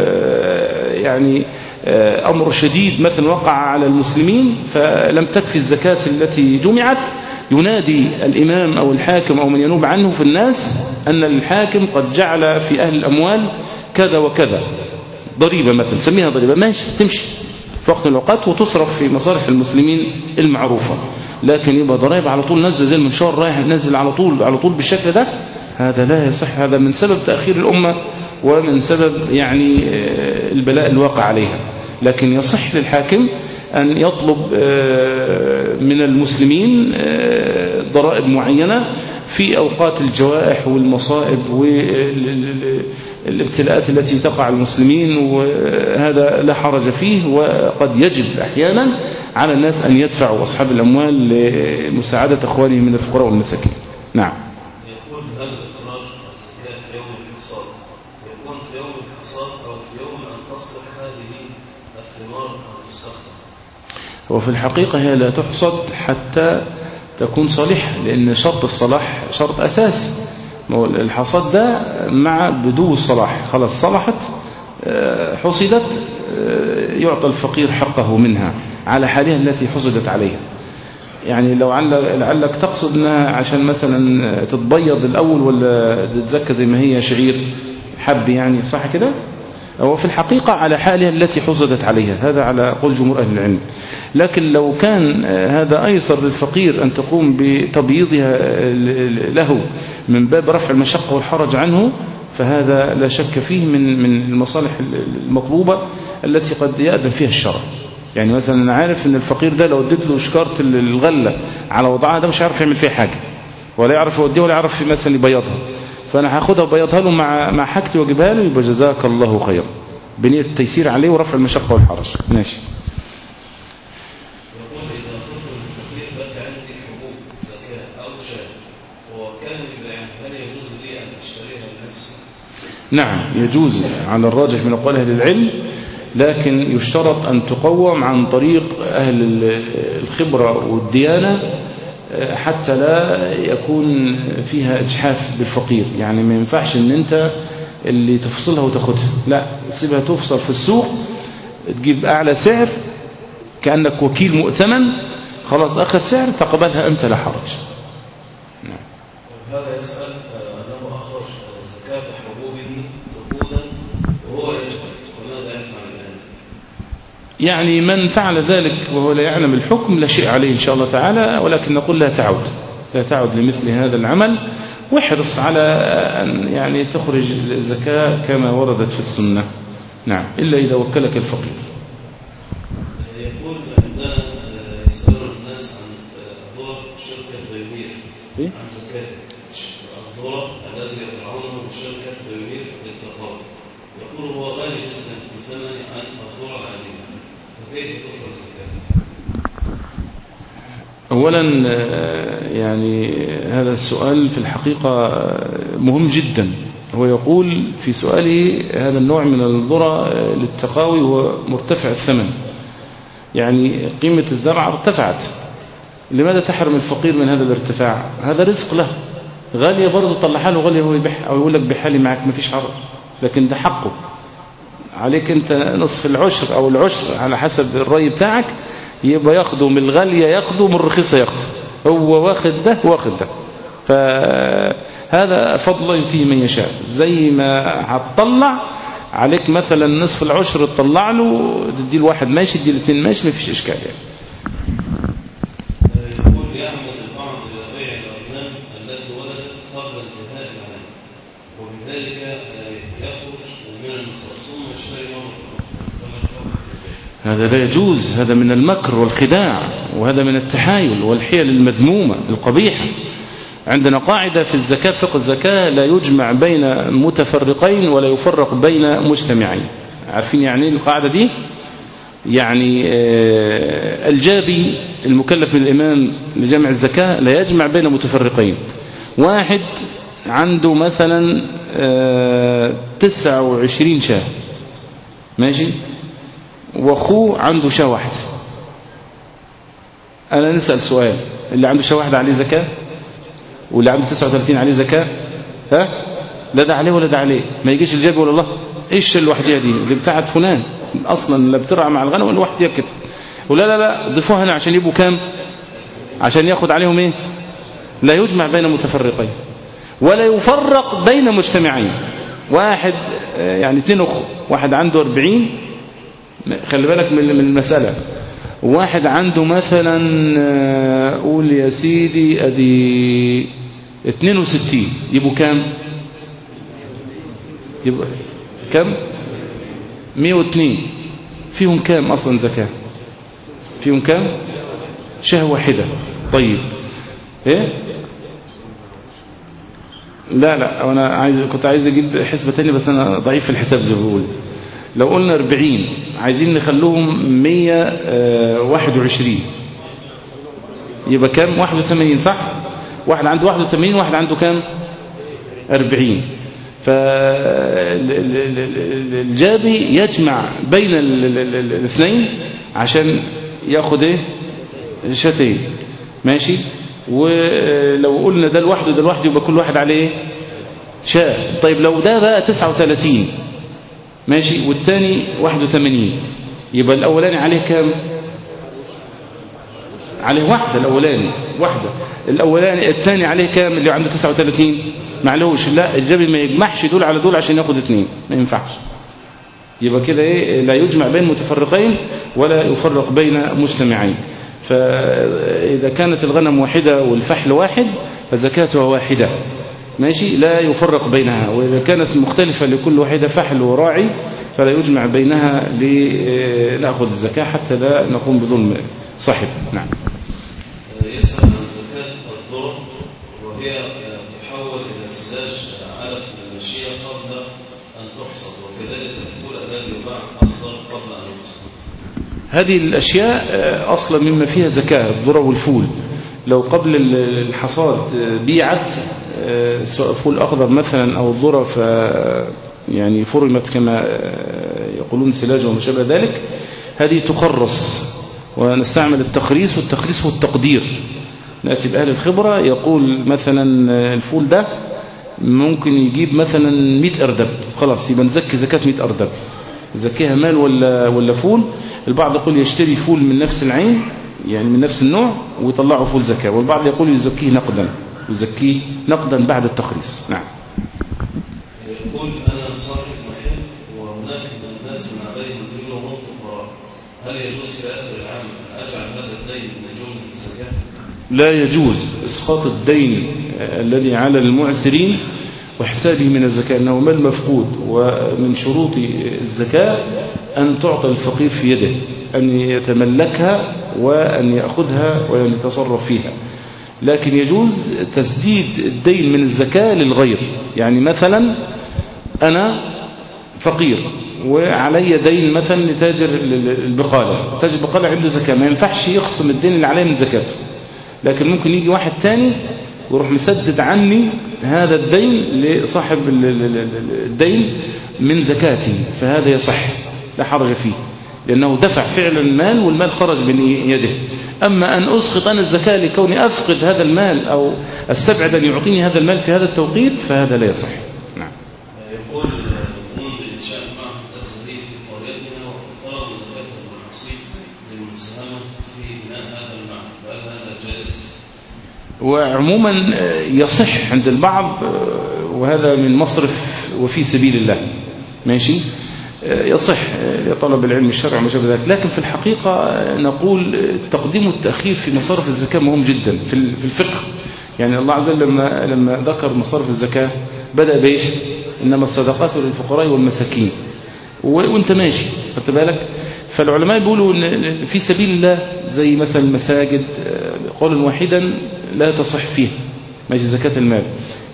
يعني أمر شديد مثلا وقع على المسلمين فلم تكفي الزكاة التي جمعت، ينادي الإمام أو الحاكم أو من ينوب عنه في الناس أن الحاكم قد جعل في أهل الأموال كذا وكذا، ضريبة مثلا، سميها ضريبة، ماشي تمشي في وقت من الأوقات وتصرف في مصالح المسلمين المعروفة. لكن يبقى ضرائب على طول نزل زي المنشار رايح نزل على طول بالشكل ده، هذا لا يصح. هذا من سبب تأخير الأمة ومن سبب يعني البلاء الواقع عليها. لكن يصح للحاكم أن يطلب من المسلمين ضرائب معينة في أوقات الجوائح والمصائب والابتلاءات التي تقع المسلمين، وهذا لا حرج فيه. وقد يجب أحيانا على الناس أن يدفعوا أصحاب الأموال لمساعدة أخوانهم من الفقراء والمساكين. نعم. يقول هل إخراج الزكاة في يوم الحصاد يكون في يوم الحصاد أو في يوم أن تصلح هذه الثمار أو تستخدم؟ وفي الحقيقة هي لا تحصد حتى تكون صالحة، لأن شرط الصلاح شرط أساسي. الحصاد ده مع بدو الصلاح، خلاص صلحت حصدت يعطى الفقير حقه منها على حالها التي حصدت عليها. يعني لو لعلك تقصد أنها عشان مثلا تتبيض الأول ولا تتزكى زي ما هي شعير حب، يعني صح كده؟ هو في الحقيقة على حالها التي حصدت عليها، هذا على قول جمهور أهل العلم. لكن لو كان هذا أيسر للفقير أن تقوم بتبييضها له من باب رفع المشقة والحرج عنه، فهذا لا شك فيه من المصالح المطلوبة التي قد يأذن فيها الشرع. يعني مثلا أنا عارف أن الفقير ده لو اديت له شكارة الغلة على وضعها ده مش عارف يعمل فيها حاجة، ولا يعرف يوديها ولا يعرف مثلا يبيضها، فأنا هاخدها وبيضها له مع حاجتي واجيبها له، يبقى جزاك الله خيرا، بنية التيسير عليه ورفع المشقة والحرج. ماشي. يقول إذا قلت للفقير لك عندي حبوب زكاة أو شاة وكان البيع، هل يجوز لي أن أشتريها لنفسي؟ نعم يجوز على الراجح من أقوال أهل العلم، لكن يشترط أن تقوم عن طريق أهل الخبرة والديانة حتى لا يكون فيها إجحاف بالفقير. يعني ما ينفعش أن أنت اللي تفصلها وتاخدها، لا، تسيبها تفصل في السوق، تجيب أعلى سعر كأنك وكيل مؤتمن، خلاص آخر سعر تقبلها أنت لا حرج. نعم. هذا يسأل أنه أخرج زكاة حبوبه نقودا وهو يجهل، وماذا يفعل الآن؟ يعني من فعل ذلك وهو لا يعلم الحكم لا شيء عليه إن شاء الله تعالى، ولكن نقول لا تعود لمثل هذا العمل، واحرص على أن يعني تخرج الزكاة كما وردت في السنة. نعم، إلا إذا وكلك الفقير. يقول عندنا يسأل الناس عن الذرة شركة بيونير عن زكاة الذرة الذي يدفعونه شركة بيونير للتقاضي، يقول هو غالي جدا في الثمن عن الذرة العادية، فكيف تخرج زكاته؟ أولا يعني هذا السؤال في الحقيقة مهم جدا. هو يقول في سؤاله هذا النوع من الذرة للتقاوي ومرتفع الثمن، يعني قيمة الزرع ارتفعت، لماذا تحرم الفقير من هذا الارتفاع؟ هذا رزق له، غالية برضه طلعها له غالية هو يبيع، أو يقول لك بحالي معك ما فيش حرج، لكن ده حقه عليك أنت نصف العشر أو العشر على حسب الرأي بتاعك، يبقى ياخده من الغالية ياخده من الرخيصة ياخده، هو واخد ده واخد ده، فهذا فضل يؤتيه من يشاء. زي ما هتطلع عليك مثلا نصف العشر تطلع له، تدي الواحد ماشي، تدي الاثنين ماشي، ما فيش إشكال يعني. يقول يعمد البعض إلى بيع الأغنام التي ولدت قبل انتهاء العام، وبذلك يخرج من النصاب ثم يشتري مرة أخرى. هذا لا يجوز، هذا من المكر والخداع، وهذا من التحايل والحيل المذمومة القبيحة. عندنا قاعدة في الزكاة، فقه الزكاة: لا يجمع بين متفرقين ولا يفرق بين مجتمعين. عارفين يعني القاعدة دي؟ يعني الجابي المكلف من الإمام لجمع الزكاة لا يجمع بين متفرقين. واحد عنده مثلا 29 شاة، ماشي، واخوه عنده شاة واحدة. أنا نسأل سؤال: اللي عنده شاة واحدة عليه زكاة؟ واللي عنده 39 عليه زكاة؟ ها؟ لا ده عليه ولا ده عليه. ما يجيش الجابي ولا الله ايش الوحدية دي اللي بتاعت فلان اصلا لا بترعى مع الغنم ولا وحدية كده، ولا لا لا ضيفوها هنا عشان يبقوا كام، عشان ياخد عليهم ايه. لا يجمع بين متفرقين ولا يفرق بين مجتمعين. واحد يعني 2 أخوة، واحد عنده 40، خلي بالك من المسألة، واحد عنده مثلا قول يا سيدي ادي 62، يبقوا كام؟ يبقى كم؟ 102. فيهم كام اصلا زكاة؟ فيهم كام؟ شاه واحدة. طيب ايه؟ لا انا كنت عايز اجيب حسبة تانية بس انا ضعيف في الحساب زي ما بقول. لو قلنا 40 عايزين نخلوهم 121، يبقى كام؟ 81 صح؟ واحد عنده 81، واحد عنده كام؟ 40. فالجابي يجمع بين الاثنين عشان ياخد ايه؟ شاتين، ماشي. ولو قلنا ده لوحده ده لوحده يبقى كل واحد عليه شاة. طيب لو ده بقى 39 ماشي والتاني 81، يبقى الاولاني عليه كام؟ عليه واحدة. الاولاني واحدة، الاولاني الثاني عليه كام؟ اللي عنده 39 معلوش. لا الجابي ما يجمعش دول على دول عشان ياخد 2، ما ينفعش. يبقى كده ايه؟ لا يجمع بين متفرقين ولا يفرق بين مجتمعين. فاذا كانت الغنم واحدة والفحل واحد فزكاتها واحدة، ماشي، لا يفرق بينها. وإذا كانت مختلفة لكل واحدة فحل وراعي فلا يجمع بينها لنأخذ الزكاة حتى لا نقوم بظلم صاحب. نعم. يسأل عن زكاة الذرة وهي تحول إلى سلاج علف المشية قبل أن تحصد، وكذلك الفول الذي يباع أخضر قبل أن يحصد. هذه الأشياء أصلا مما فيها زكاة، الذرة والفول. لو قبل الحصاد بيعت سواء فول أخضر مثلا أو الذرة يعني فرمت كما يقولون سلاج وما شابه ذلك، هذه تخرص، ونستعمل التخريص، والتخريص هو التقدير. نأتي بأهل الخبرة يقول مثلا الفول ده ممكن يجيب مثلا 100 أردب، خلاص يبقى نزكي زكاة 100 أردب. يزكيها مال ولا فول؟ البعض يقول يشتري فول من نفس العين يعني من نفس النوع ويطلعوا فول زكاة، والبعض يقول يزكيه نقدا، يزكيه نقدا بعد التخريص. نعم. يقول أنا صاحب محل وهناك من الناس من عليهم دين وهم فقراء، هل يجوز في آخر العام أن أجعل هذا الدين من جملة الزكاة؟ لا يجوز إسقاط الدين الذي على المعسرين وحسابه من الزكاة، أنه مال مفقود، ومن شروط الزكاة أن تعطى الفقير في يده، أن يتملكها وأن يأخذها وأن يتصرف فيها. لكن يجوز تسديد الدين من الزكاة للغير. يعني مثلا أنا فقير وعلي دين مثلا لتاجر البقالة، تاجر البقالة عنده زكاة، ما ينفعش يخصم الدين اللي عليه من زكاته، لكن ممكن يجي واحد تاني ويروح مسدد عني هذا الدين لصاحب الدين من زكاتي، فهذا يصح لا حرج فيه، لأنه دفع فعلا المال والمال خرج من يده. أما أن أسقط أنا الزكاة لكوني أفقد هذا المال أو أستبعد أن يعطيني هذا المال في هذا التوقيت فهذا لا يصح. نعم. يقول منذ إنشاء معهد الأزهري في قريتنا وطلب زكاة المحاصيل للمساهمة في بناء هذا المعهد، فهل هذا جائز؟ وعموما يصح عند البعض، وهذا من مصرف وفي سبيل الله، ماشي، يصح لطلب العلم الشرعي وما شابه ذلك، لكن في الحقيقة نقول التقديم والتأخير في مصارف الزكاة مهم جدا في الفقه. يعني الله عز وجل لما ذكر مصارف الزكاة بدأ بإيش؟ إنما الصدقات للفقراء والمساكين، وانت ماشي خدت بالك. فالعلماء بيقولوا إن في سبيل الله زي مثلا المساجد قولا واحدا لا تصح فيه ماشي زكاة المال،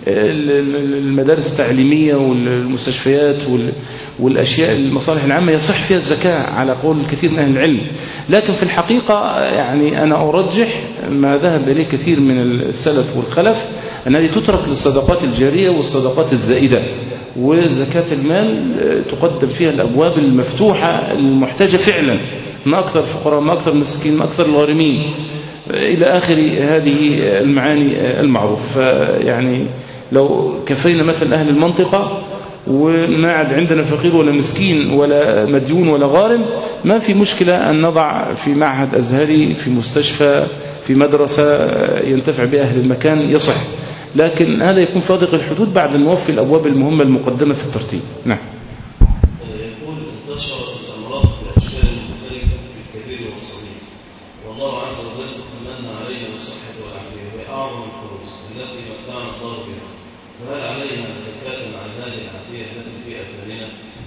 المدارس التعليمية والمستشفيات والأشياء المصالح العامة يصح فيها الزكاة على قول الكثير من أهل العلم. لكن في الحقيقة يعني أنا أرجح ما ذهب إليه كثير من السلف والخلف أن هذه تترك للصدقات الجارية والصدقات الزائدة، وزكاة المال تقدم فيها الأبواب المفتوحة المحتاجة فعلا، ما أكثر الفقراء، ما أكثر المساكين، ما أكثر الغارمين، إلى آخر هذه المعاني المعروفة. فيعني لو كفينا مثل أهل المنطقة وما عاد عندنا فقير ولا مسكين ولا مديون ولا غارم، ما في مشكلة أن نضع في معهد أزهري، في مستشفى، في مدرسة ينتفع بها أهل المكان، يصح، لكن هذا يكون في ضيق الحدود بعد أن نوفي الأبواب المهمة المقدمة في الترتيب. نعم. يقول انتشرت الأمراض بأشكال مختلفة في الكبير والصغير، والله عز وجل من علينا بالصحة والعافية، وهي أعظم الكنوز التي متعنا الله بها، فهل علينا زكاة عن هذه العافية التي في أبداننا؟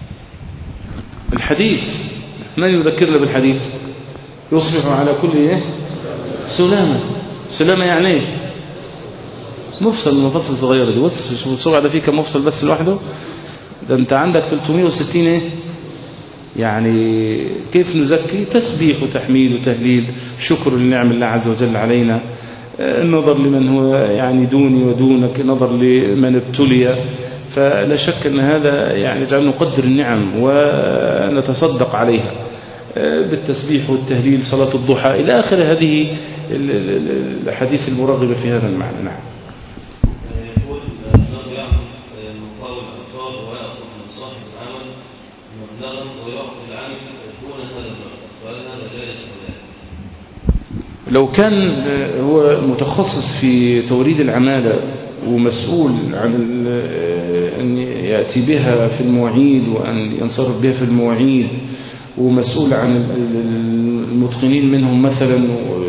الحديث من يذكرنا بالحديث؟ يصبح على كل سلامة. سلامة يعني ايه؟ مفصل من المفاصل الصغيرة دي، بص الصبع ده فيه كم مفصل بس لوحده، ده انت عندك 360 يعني كيف نزكي؟ تسبيح وتحميد وتهليل، شكر للنعم الله عز وجل علينا، النظر لمن هو يعني دوني ودونك، نظر لمن ابتلي، فلا شك أن هذا يعني يجعلنا نقدر النعم ونتصدق عليها بالتسبيح والتهليل، صلاة الضحى إلى آخر هذه الحديث المرغبة في هذا المعنى. نعم. يقول الذي يعمل مقاول الأطفال ويأخذ من صاحب العمل مبلغا ويعطي العامل دون هذا المبلغ، فهل هذا جائز ولا لا؟ لو كان هو متخصص في توريد العمالة ومسؤول عن أن يأتي بها في المواعيد وأن ينصرف بها في المواعيد، ومسؤول عن المتقنين منهم مثلا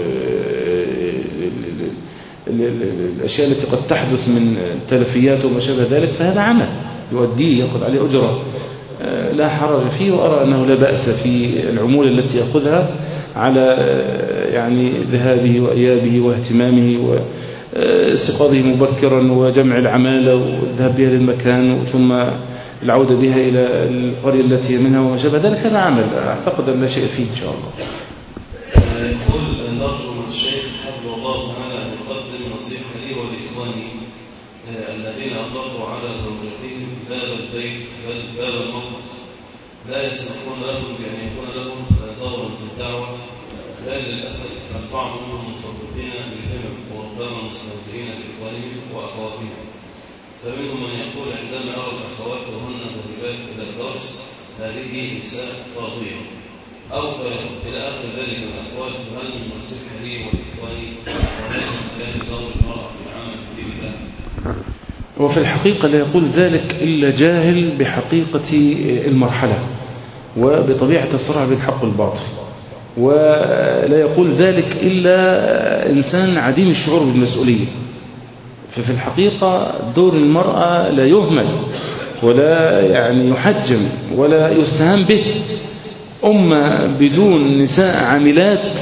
الأشياء التي قد تحدث من تلفيات وما شابه ذلك، فهذا عمل يؤديه يأخذ عليه أجرة لا حرج فيه، وأرى أنه لا بأس في العمولة التي يأخذها على يعني ذهابه وإيابه واهتمامه واستيقاظه مبكرا وجمع العمالة والذهاب بها للمكان ثم العودة بها إلى القرية التي منها وما شابه ذلك، هذا عمل أعتقد أن لا شيء فيه إن شاء الله. يقول نرجو من الشيخ حفظه الله تعالى أن يقدم نصيحة لي ولإخواني الذين أطلقوا على زوجتهم باب البيت بل باب المطبخ، لا يسمحون لهم بأن يكون لهم دورا في الدعوة، بل للأسف البعض منهم مفرطين بالهمم وربما مستمتعين بإخوانهم وأخواتهم، فمنهم من يقول عندما أرى الأخوات وهن ذاهبات إلى الدرس هذه نساء فاضية أو فارغة إلى آخر ذلك من الأقوال، فهل من نصيحة لي ولإخواني وهل من كان دور المرأة في العمل في دين الله؟ وفي الحقيقة لا يقول ذلك إلا جاهل بحقيقة المرحلة وبطبيعة الصراع بين الحق والباطل، ولا يقول ذلك إلا إنسان عديم الشعور بالمسؤولية. ففي الحقيقة دور المرأة لا يهمل ولا يعني يحجم ولا يستهان به. أمة بدون نساء عاملات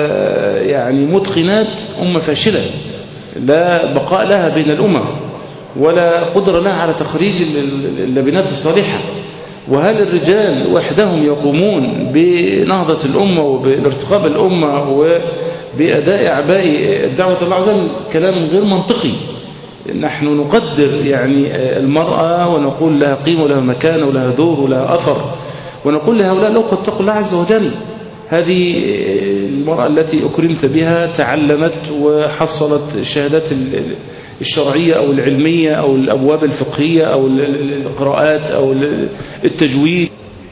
ويعني متقنات أمة فاشلة لا بقاء لها بين الأمم، ولا قدرة لها على تخريج اللبنات الصالحة. وهل الرجال وحدهم يقومون بنهضة الأمة وبارتقاء الأمة وبأداء أعباء الدعوة الله عز وجل؟ كلام غير منطقي. نحن نقدر يعني المرأة ونقول لها قيمة ولها مكانة ولها دور ولها أثر، ونقول لهؤلاء لو قد اتقوا الله عز وجل. هذه المرأة التي أكرمت بها تعلمت وحصلت الشهادات الشرعية أو العلمية أو الأبواب الفقهية أو القراءات أو التجويد.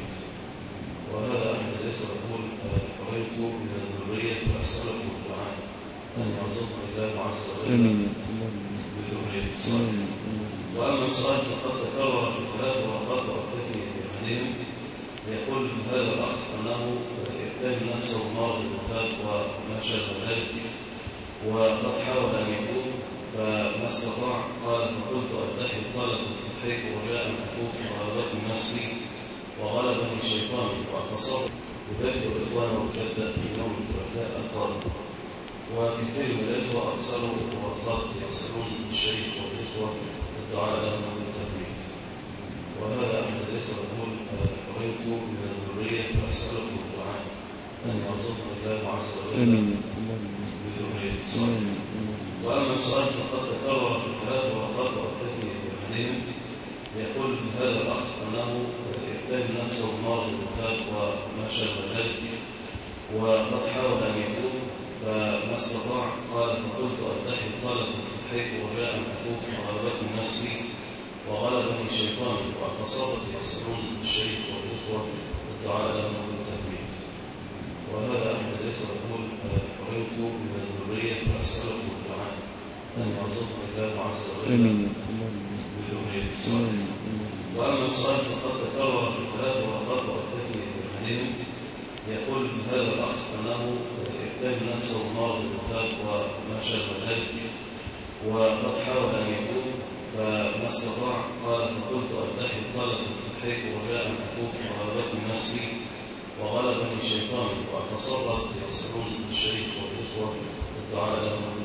وهذا أحد الإخوة يقول قريت من الذرية فأسألك الدعاء أن يرزقني الله عز وجل بذرية الصالحين. وأما السؤال فقد تكرر في 3 ورقات وأكتفي بأحدهم. يقول هذا الأخ أنه يتهم نفسه مرض الوفاة وما شابه ذلك، وقد حاول أن يتوب فما استطاع. قال فقلت أدخل، قال فاتحيت وجاء أن أتوب فغلبتني نفسي وغلبني شيطاني واعتصرت. يذكر إخوانه ويبدأ بيوم الثلاثاء القادم. وكثير من الإخوة أرسلوا ورقات يصلون الشيخ والإخوة الدعاء لهم بالتثبيت. وهذا أحد الإخوة يقول قريت من الذرية فأسألك الدعاء أن يرزقني الله عز وجل بذرية الصالحين. وأما السؤال فقد تكرر في 3 ورقات وأكتفي بأحدهم. يقول هذا الأخ أنه يتهم نفسه مرض الوفاة وما شابه ذلك، وقد حاول أن يتوب فما استطاع. قال فقلت أدخل، قال فاتحيت وجاء أن أتوب فغلبتني نفسي وغلبني شيطاني واعتصرت يصلون الشيخ والإخوة الدعاء لهم بالتثبيت. وهذا أحد الإخوة يقول قريت من الذرية فأسألك الدعاء أن يرزقني الله عز وجل بذرية الصالحين. وأما السؤال فقد تكرر في 3 ورقات وأكتفي بأحدهم. يقول هذا الأخ أنه يتهم نفسه مرض الوفاة وما شابه ذلك، وقد حاول أن يتوب فما استطاع. قال فقلت أدخل، قال فاتحيت وجاء أن أتوب فغلبتني نفسي وغلبني شيطاني واعتصرت يصلون الشيخ والإخوة الدعاء لهم